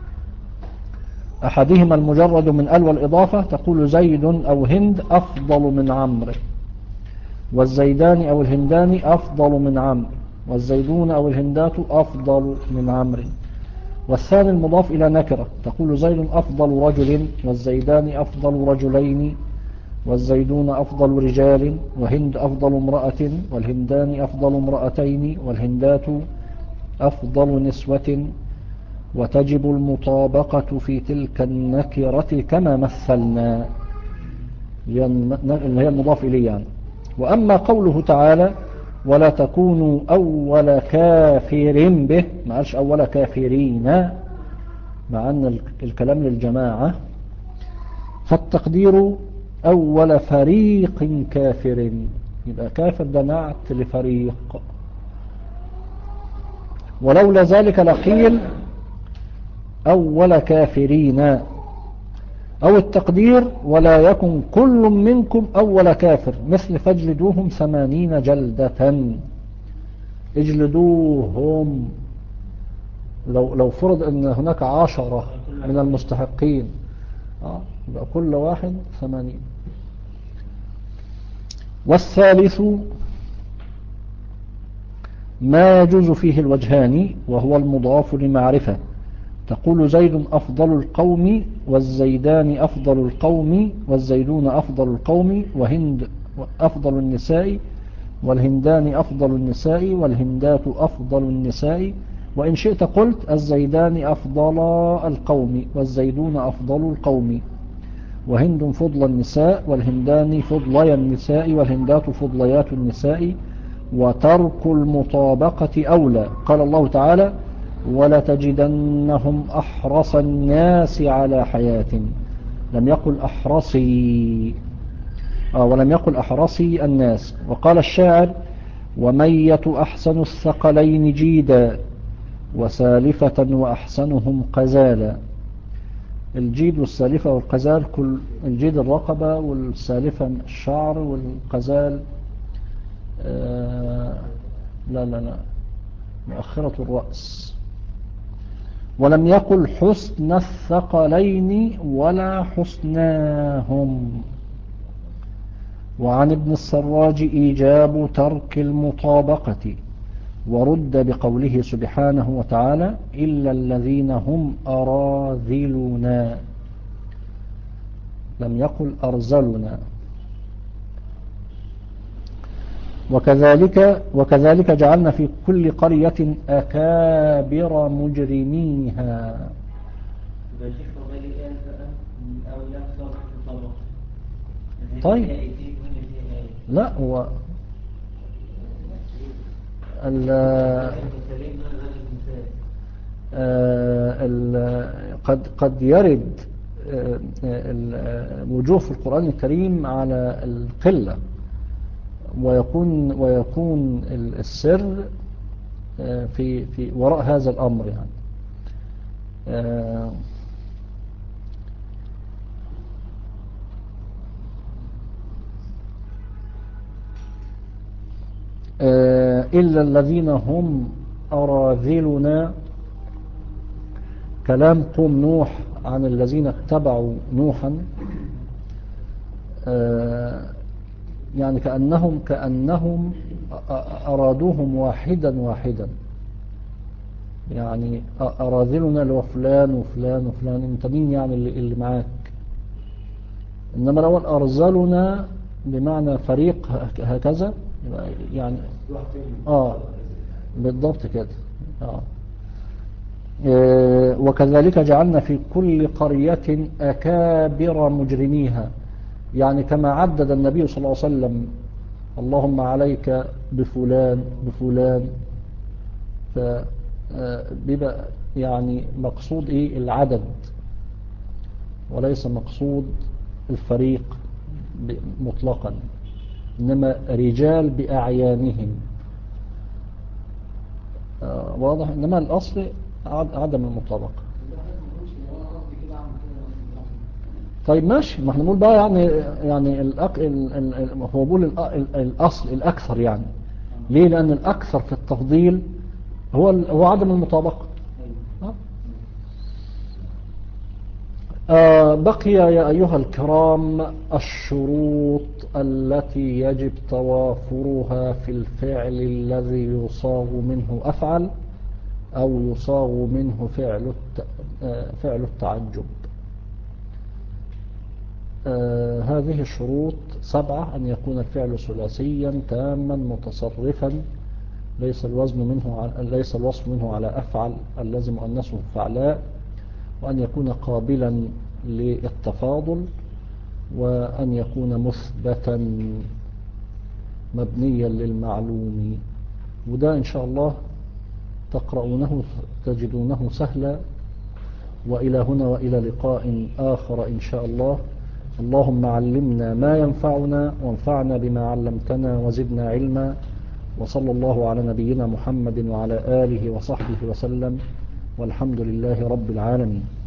أحدهما المجرد من ال والإضافة، تقول زيد أو هند أفضل من عمرو، والزيدان أو الهندان أفضل من عمرو، والزيدون أو الهندات أفضل من عمرو. والثاني المضاف إلى نكرة، تقول زيد أفضل رجل، والزيدان أفضل رجلين، والزيدون أفضل رجال، وهند أفضل امرأة، والهندان أفضل امرأتين، والهندات أفضل نسوة. وتجب المطابقة في تلك النكرة كما مثلنا، اللي هي المضاف إليه يعني. وأما قوله تعالى ولا تكونوا أول كافر به، ما قالش أول كافرين، مع أن الكلام للجماعة، فالتقدير أول فريق كافر، يبقى كافر ده نعت لفريق. ولولا ذلك لقيل أول كافرين، أو التقدير ولا يكن كل منكم أول كافر، مثل فاجلدوهم ثمانين جلدة. اجلدوهم، لو, لو فرض أن هناك عشرة من المستحقين، آه يبقى كل واحد ثمانين. والثالث ما يجوز فيه الوجهان، وهو المضاف لمعرفة، تقول زيد أفضل القوم، والزيدان أفضل القوم، والزيدون أفضل القوم، وهند أفضل النساء، والهندان أفضل النساء، والهندات أفضل النساء. وإن شئت قلت الزيدان أفضل القوم، والزيدون أفضل القوم، وهند فضل النساء، والهندان فضلي النساء، والهندات فضليات النساء. وترك المطابقة أولى. قال الله تعالى ولتجدنهم أحرص الناس على حياة، لم يقل أحرصي، آه ولم يقل أحرصي الناس. وقال الشاعر ومية أحسن الثقلين جيدا، وسالفة وأحسنهم قزالا. الجيد والسالفة والقزال، كل الجيد الرقبة، والسالفة الشعر، والقزال آه لا لا لا مؤخرة الرأس. ولم يقل حسن الثقلين ولا حسناهم. وعن ابن السراج إيجاب ترك المطابقة، ورد بقوله سبحانه وتعالى إلا الذين هم أراذلنا. لم يقل أرذلنا. وكذلك وكذلك جعلنا في كل قرية أكابر مجرميها. يبقى شيخ وغالي قال بقى من أول أكثر في طبق. طيب لا هو ال ال قد قد يرد الوجوه في القرآن الكريم على القلة، ويكون ويكون السر في في وراء هذا الأمر يعني. إلا الذين هم أراذلنا، كلام قوم نوح عن الذين اتبعوا نوحا، يعني كأنهم كأنهم أرادوهم واحدا واحدا، يعني أراذلنا لو فلان وفلان وفلان، انت مين يعني اللي, اللي معاك. إنما لو أرذلنا بمعنى فريق هكذا يعني آه بالضبط كده. آه وكذلك جعلنا في كل قرية أكابر مجرميها، يعني كما عدد النبي صلى الله عليه وسلم اللهم عليك بفلان بفلان، فبيبقى يعني مقصود إيه العدد وليس مقصود الفريق مطلقا، إنما رجال بأعيانهم. واضح. إنما الأصل عدم المطابقة. طيب ماشي، ما احنا نقول بقى يعني يعني الأق... ال... ال... هو بيقول الأصل الأكثر يعني. ليه؟ لأن الأكثر في التفضيل هو ال... هو عدم المطابقة. أه؟ آه بقي يا أيها الكرام الشروط التي يجب توافرها في الفعل الذي يصاغ منه أفعل أو يصاغ منه فعل الت... آه فعل التعجب. آه هذه الشروط سبعة: أن يكون الفعل ثلاثيا تاما متصرفا، ليس الوزن منه على ليس الوصف منه على أفعل الذي مؤنثه فعلاء، وأن يكون قابلا للتفاضل، وأن يكون مثبتا مبنيا للمعلوم. وده إن شاء الله تقرؤونه تجدونه سهلا. وإلى هنا وإلى لقاء آخر إن شاء الله. اللهم علمنا ما ينفعنا وانفعنا بما علمتنا وزدنا علما، وصلى الله على نبينا محمد وعلى آله وصحبه وسلم، والحمد لله رب العالمين.